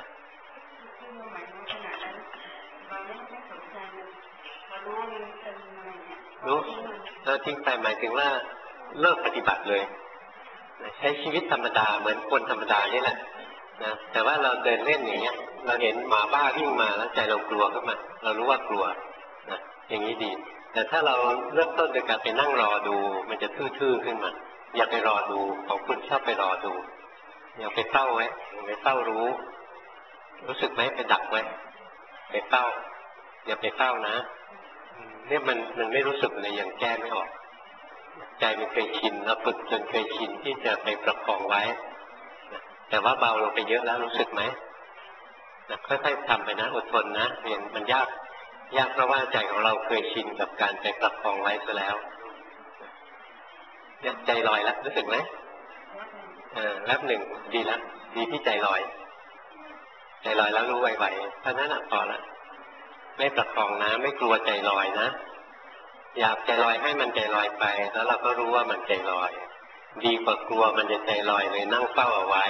รู้เราทิ้งไปหมายถึงว่าเลิกปฏิบัติเลยใช้ชีวิตธรรมดาเหมือนคนธรรมดานี่แหละนะแต่ว่าเราเดินเล่นอย่างเงี้ยเราเห็นหมาบ้าวิ่งมาแล้วใจเรากลัวขึ้นมาเรารู้ว่ากลัวนะอย่างนี้ดีแต่ถ้าเราเริ่มต้นโดยการไปนั่งรอดูมันจะทื่อๆขึ้นมาอย่าไปรอดูของคุณชอบไปรอดูอย่าไปเฝ้าไว้อย่าไปเฝ้ารู้รู้สึกไหมไปดักไว้ไปเฝ้าอย่าไปเฝ้านะเนี่ยมันมันไม่รู้สึกเลยยังแก้ไม่ออกใจมันเคยชินเราฝึกจนเคยชินที่จะไปประคองไว้แต่ว่าเบาลงไปเยอะแล้วรู้สึกไหมนะค่อยๆทำไปนะอดทนนะเรียนมันยากยากเพราะว่าใจของเราเคยชินกับการไปประคองไว้ซะแล้วเนี่ยใจลอยแล้วรู้สึกไหมเออแป๊บหนึ่งดีแล้วดีที่ใจลอยใจลอยแล้วรู้ไวๆเพราะนั้นพอละไม่ประคองนะไม่กลัวใจลอยนะอยากใจลอยให้มันใจลอยไปแล้วเราก็รู้ว่ามันใจลอยดีกว่ากลัวมันจะใจลอยเลยนั่งเฝ้าเอาไว้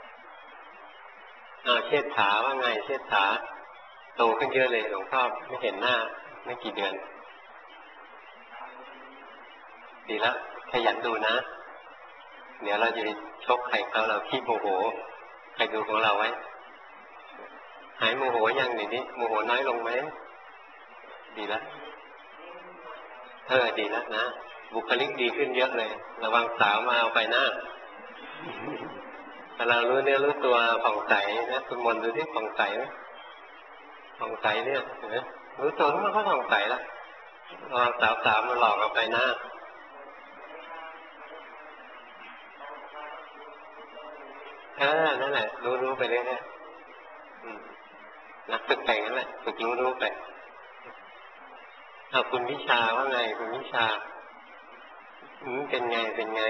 เออเชษฐาว่าไงเชษฐาโตขึ้นเยอะเลยหลวงพ่อไม่เห็นหน้าไม่กี่เดือนดีแล้วขยันดูนะเดี๋ยวเราจะชกใครเขาเราขี้โมโหใครดูของเราไว้หายโมโหยังหนินี้โมโหน้อยลงไหมดีแล้วเออดีแล้วนะบุคลิกดีขึ้นเยอะเลยระวังสาวมาเอาไปหน้าถ้าเรารู้เนื้อรู้ตัวผ่องใสนะคุณมนต์ดูที่ผ่องใสไหมผ่องใสเนี่ยเห็นไหมรู้ตัวมันก็ผ่องใสแล้วระวังสาวสาวมาหลอกเอาไปหน้าเออนั่นแหละรู้รู้ไปเรื่อยๆนักฝึกไปนั่นแหละฝึกรู้รู้ไปเอาคุณวิชาว่าไงคุณวิชาอืมเป็นไงเป็นไง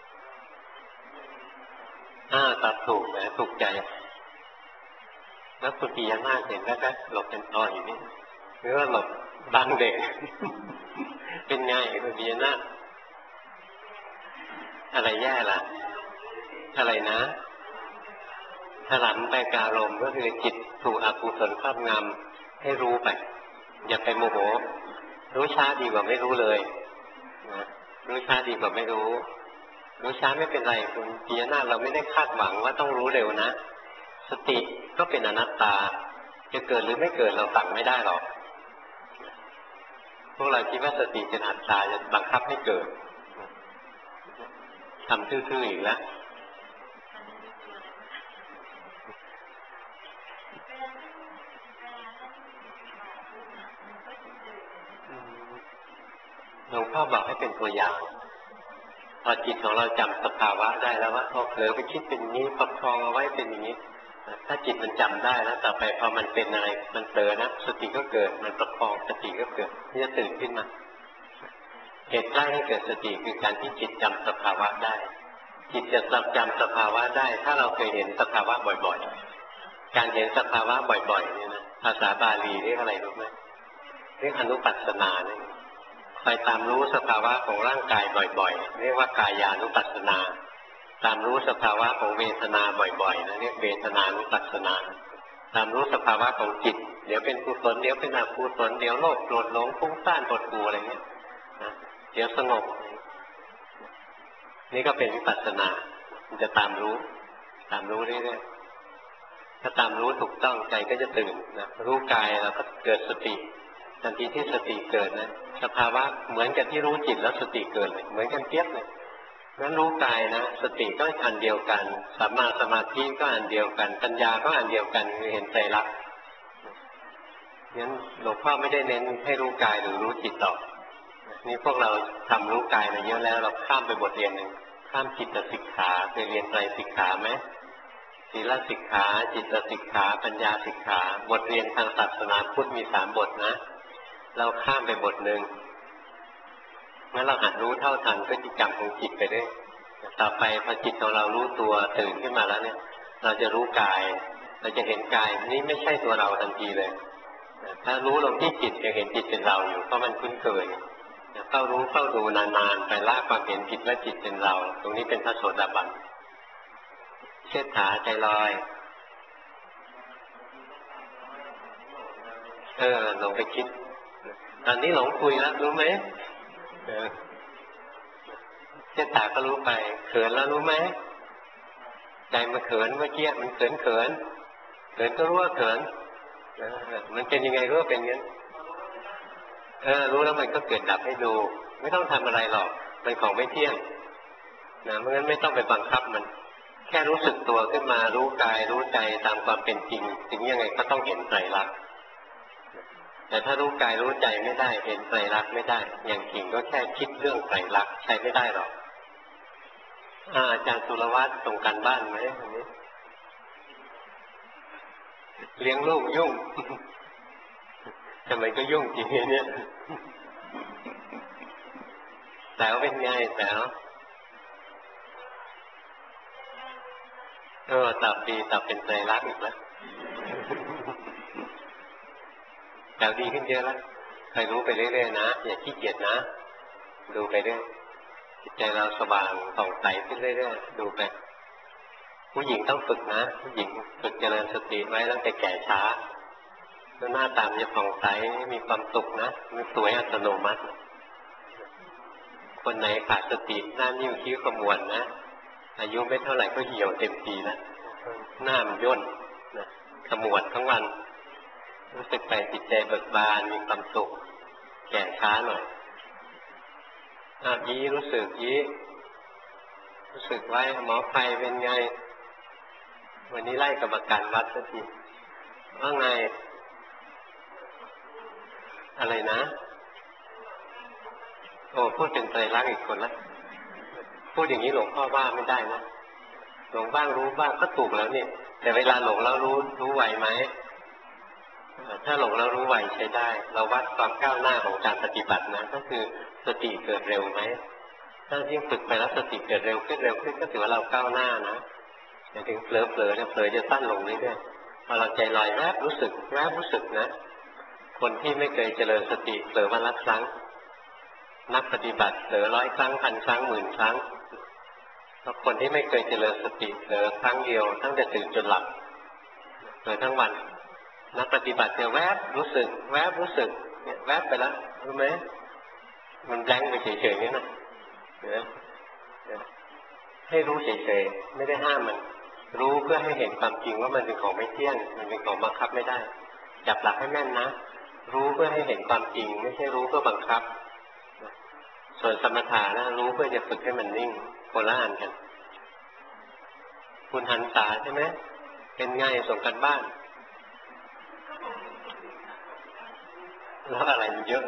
อ้าตอบถูกนะถูกใจแล้วคุณปียนาถเห็นแล้วก็หลบเป็นตอนอยู่นี่หรือว่าหลบบังเด็กเป็นไงคุณปียนาถอะไรแย่ล่ะอะไรนะถลำไปกาลมก็คือจิตถูกอกุศลครอบงำให้รู้ไปอย่าไปโมโหรู้ช้าดีกว่าไม่รู้เลยนะรู้ช้าดีกว่าไม่รู้รู้ช้าไม่เป็นไรคุณปียนาถเราไม่ได้คาดหวังว่าต้องรู้เร็วนะสติก็เป็นอนัตตาจะเกิดหรือไม่เกิดเราสั่งไม่ได้หรอกพวกเราคิดว่าสติเป็นอัตตาจะบังคับให้เกิดทำทื่อๆอีกแล้วหลวงพ่อบอกให้เป็นตัวอย่างพอจิตของเราจำสภาวะได้แล้วว่าพอเผลอไปคิดเป็นนี้ประคองเอาไว้เป็นอย่างนี้ถ้าจิตมันจำได้แล้วต่อไปพอมันเป็นอะไรมันเผลอนะสติก็เกิดมันประคองสติก็เกิดนี่จะตื่นขึ้นมาเหตุใกล้ให้เกิดสติคือการที่จิตจำสภาวะได้จิตจะจำจำสภาวะได้ถ้าเราเคยเห็นสภาวะบ่อยๆการเห็นสภาวะบ่อยๆนี่นะภาษาบาลีเรียกอะไรรู้ไหมเรียกอนุปัสสนาเนี่ยคอยตามรู้สภาวะของร่างกายบ่อยๆเรียกว่ากายานุปัสสนาตามรู้สภาวะของเวทนาบ่อยๆนะเรียกเวทนานุปัสสนาตามรู้สภาวะของจิตเดี๋ยวเป็นกุศลเดี๋ยวเป็นอกุศลเดี๋ยวโลภโกรธหลงฟุ้งซ่านหดหู่อะไรเงี้ยนะเดี๋ยวสงบนี่ก็เป็นวิปัสสนามันจะตามรู้ตามรู้เรื่อยๆถ้าตามรู้ถูกต้องใจก็จะตื่นนะรู้กายแล้วก็เกิดสติทันทีที่สติเกิดนะสภาวะเหมือนกับที่รู้จิตแล้วสติเกิดเลยเหมือนกันเทียบเลยนั้นรู้กายนะสติก็อันเดียวกันสัมมาสมาธิก็อันเดียวกันปัญญาก็อันเดียวกันคือเห็นไตรลักษณ์งั้นหลวงพ่อไม่ได้เน้นให้รู้กายหรือรู้จิตต่อนี่พวกเราทำรู้กายมาเยอะแล้วเราข้ามไปบทเรียนหนึ่งข้ามจิตสิกขาเคยเรียนไตรสิกขาไหมศีลสิกขาจิตสิกขาปัญญาสิกขาบทเรียนทางศาสนาพุทธมีสามบทนะเราข้ามไปบทหนึ่งเมื่อเราหัดรู้เท่าทันพฤติกรรมของจิตไปได้ต่อไปพอจิตของเรารู้ตัวตื่นขึ้นมาแล้วเนี่ยเราจะรู้กายเราจะเห็นกายนี้ไม่ใช่ตัวเราทันทีเลยถ้ารู้ลงที่จิตจะเห็นจิตเป็นเราอยู่เพราะมันคุ้นเคยเข้ารู้เข้าดูนานๆไปละความเห็นผิดว่าจิตเป็นเราตรงนี้เป็นพระโสดาบันเชิดขาใจลอยเออลงไปคิดตอนนี้หลงคุยแล้วรู้ไหมเชิดขาก็รู้ไปเขินแล้วรู้ไหมใจมันเขินเมื่อกี้มันเขินเขินเขินก็รู้ว่าเขินมันเป็นยังไงรู้ว่าเป็นงั้นเออรู้แล้วมันก็เกิดดับให้ดูไม่ต้องทำอะไรหรอกเป็นของไม่เที่ยงนะเพราะงั้นไม่ต้องไปบังคับมันแค่รู้สึกตัวขึ้นมารู้กายรู้ใจตามความเป็นจริงถึงยังไงก็ต้องเห็นไตรลักษณ์แต่ถ้ารู้กายรู้ใจไม่ได้เห็นไตรลักษณ์ไม่ได้อย่างจริงก็แค่คิดเรื่องไตรลักษณ์ใช้ไม่ได้หรอกอาจารย์สุรวัตรส่งการบ้านไหมอันนี้เลี้ยงลูกยุ่งทำไมก็ยุ่งจริงเนี่ยแต่ว่าเป็นไงแต่เออตอบดีตอบเป็นไตรลักษณ์อีกแล้วแต่ดีขึ้นเยอะแล้วใครรู้ไปเรื่อยๆนะอย่าขี้เกียจนะดูไปเรื่อยจิตใจเราสว่างส่องใสขึ้นเรื่อยๆดูไปผู้หญิงต้องฝึกนะผู้หญิงฝึกเจริญสติไว้ตั้งแต่แก่ช้าแล้วหน้าตามจะผ่องใสมีความสุขนะมันสวยอัตโนมัติคนไหนขาดสติหน้านิ้วคิ้วขมวดนะอายุไม่เท่าไหร่ก็เหี่ยวเต็มทีแล้วหน้ามันย่นนะขมวดทั้งวันรู้สึกไปจิตใจเบิกบานมีความสุขแก่ช้าหน่อยอ่ะยี้รู้สึกยี้รู้สึกไว้หมอไฟเป็นไงวันนี้ไล่กรรมการวัดสักทีว่าไงอะไรนะโอ้พูดถึงไตรลักษณ์อีกคนละพูดอย่างนี้หลวงพ่อว่าไม่ได้นะหลงบ้างรู้บ้างก็ถูกแล้วนี่แต่เวลาหลงแล้วรู้รู้ไหวไหมถ้าหลงแล้วรู้ไหวใช้ได้เราวัดความก้าวหน้าของการปฏิบัตินะก็คือสติเกิดเร็วไหมถ้ายิ่งฝึกไปแล้วสติเกิดเร็วขึ้นเร็วขึ้นก็ถือว่าเราก้าวหน้านะแต่ถึงเผลอเผลอเนี่ยเผลอจะสั้นลงเรื่อยๆพอเราใจลอยแวบรู้สึกแวบรู้สึกนะคนที่ไม่เคยเจริญสติเผลอวันละครั้งนักปฏิบัติเผลอร้อยครั้งพันครั้งหมื่นครั้งแล้วคนที่ไม่เคยเจริญสติเผลอครั้งเดียวตั้งแต่ตื่นจนหลับเผลอทั้งวันนักปฏิบัติจะแวบรู้สึกแวบรู้สึกเนี่ยแวบไปแล้วรู้ไหมมันแบงค์ไปเฉยๆนี่นะให้รู้เฉยๆไม่ได้ห้ามมันรู้เพื่อให้เห็นความจริงว่ามันเป็นของไม่เที่ยงมันเป็นของบังคับไม่ได้จับหลักให้แม่นนะรู้เพื่อให้เห็นความจริงไม่ใช่รู้เพื่อบังคับส่วนสมถะนะรู้เพื่อจะฝึกให้มันนิ่งโคละอันกันคุณหันษาใช่ไหมเป็นไงส่งกันบ้านแล้วอะไรมันเยอะ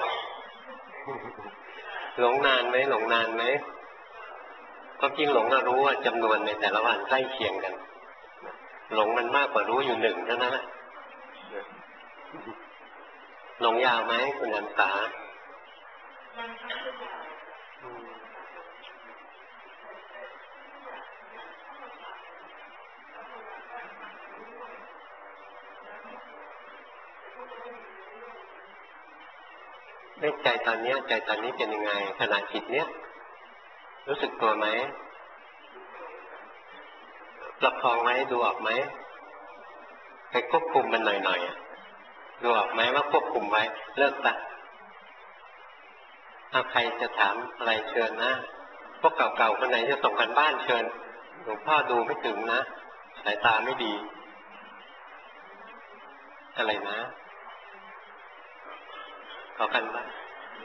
หลงนานไหมหลงนานไหมก็จริงหลงก็รู้ว่าจำนวนในแต่ละวันใกล้เคียงกันหลงมันมากกว่ารู้อยู่หนึ่งเท่านั้นแหละหลงยาวไหมคุณหันษาในใจตอนนี้ใจตอนนี้เป็นยังไงขณะจิตเนี้ยรู้สึกตัวไหมประคองไว้ดูออกไหมไปควบคุมมันหน่อยๆดูออกไหมว่าควบคุมไว้เลิกละถ้าใครจะถามอะไรเชิญนะพวกเก่าๆคนไหนจะส่งกันบ้านเชิญหลวงพ่อดูไม่ถึงนะสายตาไม่ดีอะไรนะขอกันบ้าน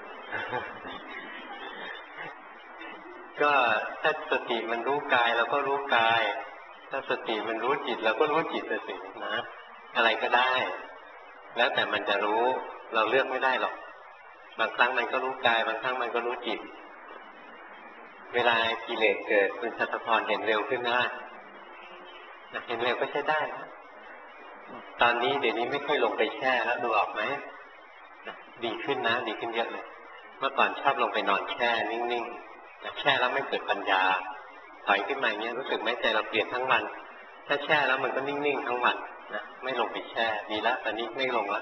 ก็ถ้าสติมันรู้กายเราก็รู้กายถ้าสติมันรู้จิตเราก็รู้จิตสินะอะไรก็ได้แล้วแต่มันจะรู้เราเลือกไม่ได้หรอกบางครั้งมันก็รู้กายบางครั้งมันก็รู้จิตเวลากิเลสเกิดคุณชัตพรเห็นเร็วขึ้นนะเห็นเร็วก็ใช้ได้ตอนนี้เดี๋ยวนี้ไม่ค่อยลงไปแช่แล้วดูออกไหมดีขึ้นนะดีขึ้นเยอะเลยเมื่อก่อนชอบลงไปนอนแช่นิ่งๆแช่แล้วไม่เกิดปัญญาถอยขึ้นมาอย่างเงี้ยรู้สึกไหมใจเราเปลี่ยนทั้งวันถ้าแช่แล้วมันก็นิ่งๆทั้งวันนะไม่ลงไปแช่ดีแล้วตอนนี้ไม่ลงแล้ว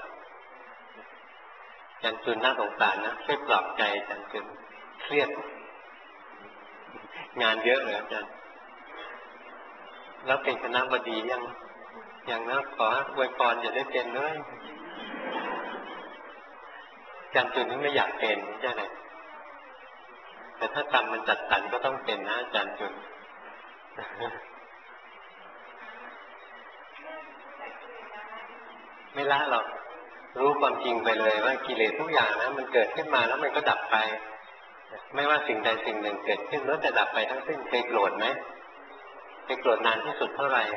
จันจุนน่าสงสารนะช่วยปลอบใจจันจุนเครียดงานเยอะเลยอาจารย์แล้วเป็นคณบดียังยังนะขออวยพรอย่าได้เป็นเลยจันจุนนี่ไม่อยากเป็นใช่ไหมแต่ถ้ากรรมมันจัดสรรก็ต้องเป็นนะจันจุนไม่ละหรอกรู้ความจริงไปเลยว่ากิเลสทุกอย่างนะมันเกิดขึ้นมาแล้วมันก็ดับไปไม่ว่าสิ่งใดสิ่งหนึ่งเกิดขึ้นแล้วจะดับไปทั้งสิ้นเคยโกรธไหมเคยโกรธนานที่สุดเท่าไหร่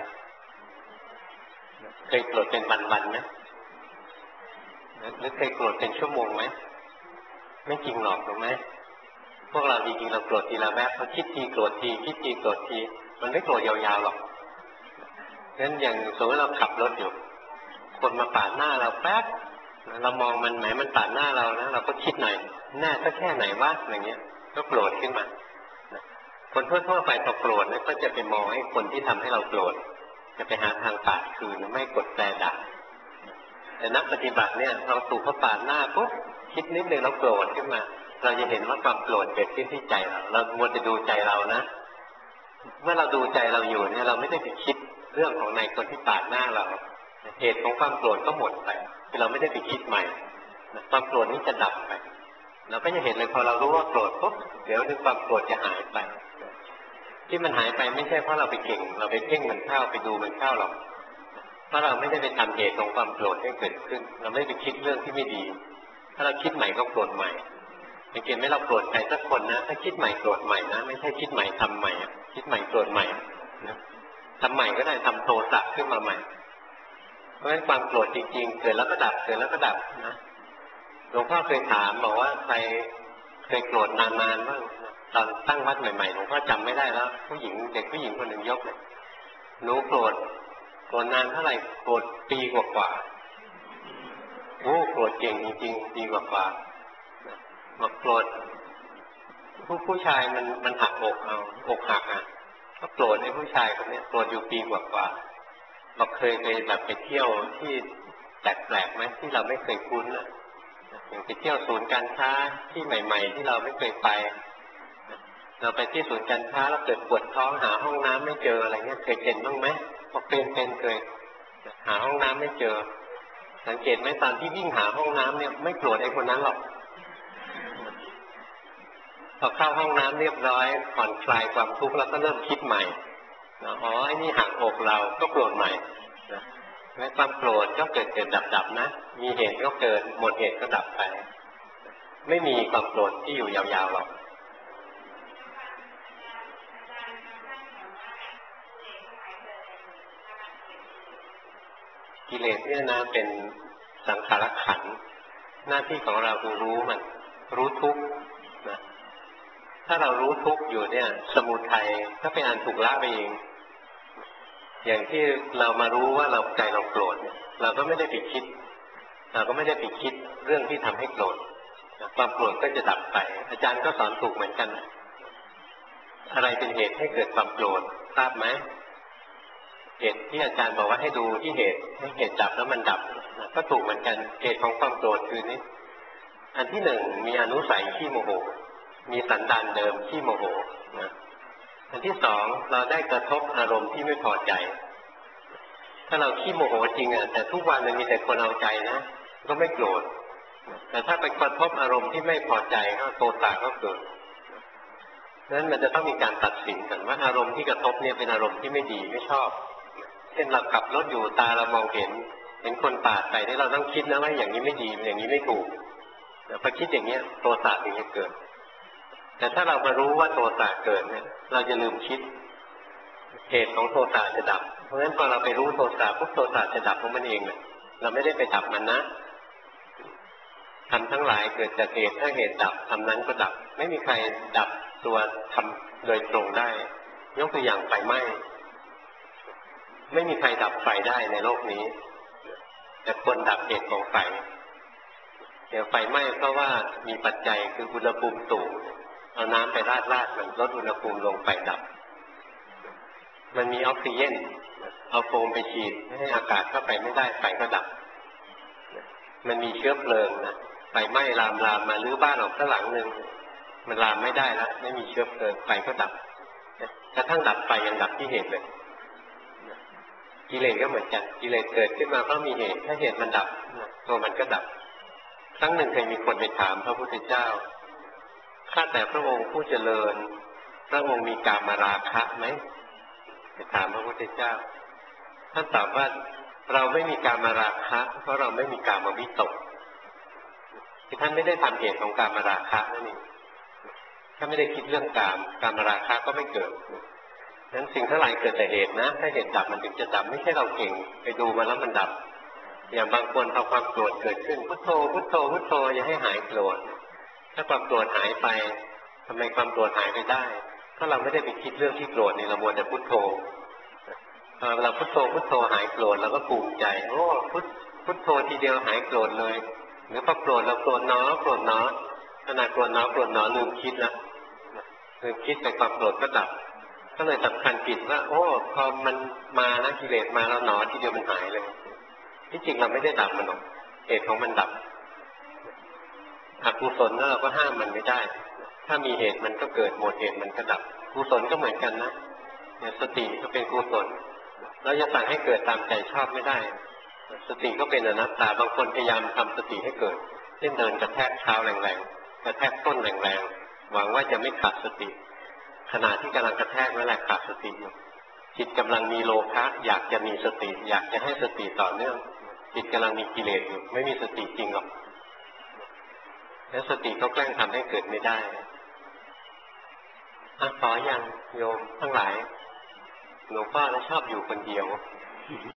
เคยโกรธเป็นวันๆไหมหรือเคยโกรธเป็นชั่วโมงไหมไม่จริงหรอกถูกไหมพวกเราจริงๆเราโกรธทีละแวบพอคิดทีโกรธทีคิดทีโกรธทีมันไม่โกรธยาวๆหรอกงั้นอย่างสมมติเราขับรถอยู่คนมาปาดหน้าเราแป๊บเรามองมันไหนมันปาดหน้าเรานะเราก็คิดหน่อยหน้าก็แค่ไหนวะอย่างเงี้ยก็โกรธขึ้นมาคนทั่วๆไปพอโกรธเนี่ยก็จะไปมองให้คนที่ทำให้เราโกรธจะไปหาทางปาดคืนไม่กดแตรด่าแต่นักปฏิบัติเนี่ยเราถูกเขาปาดหน้าปุ๊บคิดนิดนึงเราโกรธขึ้นมาเราจะเห็นว่าความโกรธเกิดขึ้นที่ใจเราเรามัวจะดูใจเรานะเมื่อเราดูใจเราอยู่เนี่ยเราไม่ได้ไปคิดเรื่องของในคนที่ปาดหน้าเราเหตุของความโกรธก็หมดไปคือเราไม่ได้ไปคิดใหม่ความโกรธนี้จะดับไปเราก็จะเห็นเลยพอเรารู้ว่าโกรธปุ๊บเดี๋ยวนึงความโกรธจะหายไปที่มันหายไปไม่ใช่เพราะเราไปเก่งเราไปเพ่งมันเข้าไปดูมันเข้าหรอกเพราะเราไม่ได้ไปทำเหตุของความโกรธให้เกิดขึ้นเราไม่ไปคิดเรื่องที่ไม่ดีถ้าเราคิดใหม่ก็โกรธใหม่สังเกตไหมเราโกรธใครสักคนนะถ้าคิดใหม่โกรธใหม่นะไม่ใช่คิดใหม่ทำใหม่คิดใหม่โกรธใหม่นะทำใหม่ก็ได้ทำโทสะขึ้นมาใหม่เพราะฉะนั้นความโกรธจริงๆเกิดแล้วก็ดับเกิดแล้วก็ดับนะหลวงพ่อเคยถามบอกว่าใครเคยโกรธนานๆบ้างตอนตั้งวัดใหม่ๆหลวงพ่อจำไม่ได้แล้วผู้หญิงเด็กผู้หญิงคนหนึ่งยกเลยหนูโกรธโกรธนานเท่าไหร่โกรธปีกว่าๆโอ้โกรธเก่งจริงๆปีกว่าๆมาโกรธผู้ผู้ชายมันมันหักอกเอาอกหักอ่ะก็โกรธไอ้ผู้ชายคนนี้โกรธอยู่ปีกว่าๆเราเคยไปแบบไปเที่ยวที่แปลกๆไหมที่เราไม่เคยคุ้นอ่ะอย่างไปเที่ยวศูนย์การค้าที่ใหม่ๆที่เราไม่เคยไปเราไปที่ศูนย์การค้าแล้วเกิดปวดท้องหาห้องน้ำไม่เจออะไรเงี้ยเคยเป็นบ้างไหมพอเป็นเป็นเคยหาห้องน้ำไม่เจอสังเกตไหมตอนที่วิ่งหาห้องน้ำเนี่ยไม่โกรธไอ้คนนั้นหรอกพอเข้าห้องน้ำเรียบร้อยผ่อนคลายความทุกข์แล้วก็เริ่มคิดใหม่อ๋อไอ้นี่หักอกเราก็โกรธใหม่แม้ความโกรธก็เกิดเกิดดับดับนะมีเหตุก็เกิดหมดเหตุก็ดับไปไม่มีความโกรธที่อยู่ยาวๆหรอกกิเลสเนี่ยนะเป็นสังขารขันธ์หน้าที่ของเราคือรู้มันรู้ทุกข์นะถ้าเรารู้ทุกข์อยู่เนี่ยสมุทัยก็เป็นอันถูกละไปเองอย่างที่เรามารู้ว่าเราใจเราโกรธเราก็ไม่ได้ไปคิดเราก็ไม่ได้ไปคิดเรื่องที่ทำให้โกรธความโกรธก็จะดับไปอาจารย์ก็สอนถูกเหมือนกันอะไรเป็นเหตุให้เกิดความโกรธทราบไหมเหตุที่อาจารย์บอกว่าให้ดูที่เหตุให้เหตุดับแล้วมันดับก็ถูกเหมือนกันเหตุของความโกรธคือนี้อันที่หนึ่งมีอนุสัยขี้โมโหมีสันดานเดิมขี้โมโหนะอันที่สองเราได้กระทบอารมณ์ที่ไม่พอใจถ้าเราขี้โมโหจริงอ่ะแต่ทุกวันมันมีแต่คนเอาใจนะก็ไม่โกรธแต่ถ้าไปกระทบอารมณ์ที่ไม่พอใจก็โทสะก็เกิดนั้นมันจะต้องมีการตัดสินกันว่าอารมณ์ที่กระทบเนี่ยเป็นอารมณ์ที่ไม่ดีไม่ชอบเช่นเราขับรถอยู่ตาเรามองเห็นเห็นคนปาดไปนี่เราต้องคิดนะว่าอย่างนี้ไม่ดีอย่างนี้ไม่ถูกพอคิดอย่างเงี้ยโทสะถึงจะเกิดแต่ถ้าเรามารู้ว่าโทสะเกิดเนี่ยเราจะลืมคิดเหตุของโทสะจะดับเพราะฉะนั้นพอเราไปรู้โทสะปุ๊บโทสะจะดับของมันเองเลยเราไม่ได้ไปดับมันนะทำทั้งหลายเกิดจากเหตุถ้าเหตุดับทำนั้นก็ดับไม่มีใครดับตัวทำโดยตรงได้ยกตัวอย่างไฟไหม้ไม่มีใครดับไฟได้ในโลกนี้แต่คนดับเหตุของไฟเดี๋ยวไฟไหม้เพราะว่ามีปัจจัยคืออุณหภูมิสูงเอาน้ำไปราดราดมันลดอุณหภูมิลงไฟดับมันมีออกซิเจนเอาโฟมไปฉีดไม่ให้อากาศเข้าไปไม่ได้ไฟก็ดับมันมีเชื้อเพลิงนะไฟไหม้ลามลามมาลื้อบ้านออกข้างหลังหนึ่งมันลามไม่ได้แล้วไม่มีเชื้อเพลิงไฟก็ดับกระทั่งดับไฟยังดับที่เหตุเลยกิเลสก็เหมือนกันกิเลสเกิดขึ้นมาเพราะมีเหตุถ้าเหตุมันดับตัวมันก็ดับครั้งหนึ่งเคยมีคนไปถามพระพุทธเจ้าข้าแต่พระองค์ผู้เจริญพระองค์มีกามราคะไหมไปถามพระพุทธเจ้าท่านตอบว่าเราไม่มีกามราคะเพราะเราไม่มีกามวิตกที่ท่านไม่ได้ทำเหตุของกามราคะนั่นเองถ้าไม่ได้คิดเรื่องกามกามราคะก็ไม่เกิดนั้นสิ่งทั้งหลายเกิดแต่เหตุนะถ้าเหตุดับมันถึงจะดับไม่ใช่เราเก่งไปดูมาแล้วมันดับอย่างบางคนพอความโกรธเกิดขึ้นพุทโธพุทโธพุทโธอย่าให้หายโกรธถ้าความโกรธหายไปทำไมความโกรธหายไปได้ถ้าเราไม่ได้ไปคิดเรื่องที่โกรธนี่เรามัวแต่พุทโธเราพุทโธพุทโธหายโกรธเราก็ภูมิใจโอ้พุทพุทโธทีเดียวหายโกรธเลยหรือพอโกรธเราโกรธน้อโกรธน้อขณะโกรธน้อโกรธน้อลืมคิดแล้วลืมคิดแต่ความโกรธก็ดับก็เลยสำคัญผิดว่าโอ้พอมันมานะกิเลสมาแล้วหนอทีเดียวมันหายเลยที่จริงเราไม่ได้ดับมันหรอกเหตุของมันดับอกุศลแล้วเราก็ห้ามมันไม่ได้ถ้ามีเหตุมันก็เกิดหมดเหตุมันก็ดับกุศลก็เหมือนกันนะเนี่ยสติก็เป็นกุศลเราจะสั่งให้เกิดตามใจชอบไม่ได้สติก็เป็นอนัตตาบางคนพยายามทำสติให้เกิดเช่นเดินกระแทกเท้าแรงกระแทกก้นแรงๆหวังว่าจะไม่ขาดสติขณะที่กำลังกระแทกนั่นแหละขาดสติอยู่จิตกำลังมีโลภะอยากจะมีสติอยากจะให้สติต่อเนื่องจิตกำลังมีกิเลสอยู่ไม่มีสติจริงหรอกแล้วสติก็แกล้งทำให้เกิดไม่ได้อ่ะขออย่างโยมทั้งหลายหลวงพ่อชอบอยู่คนเดียว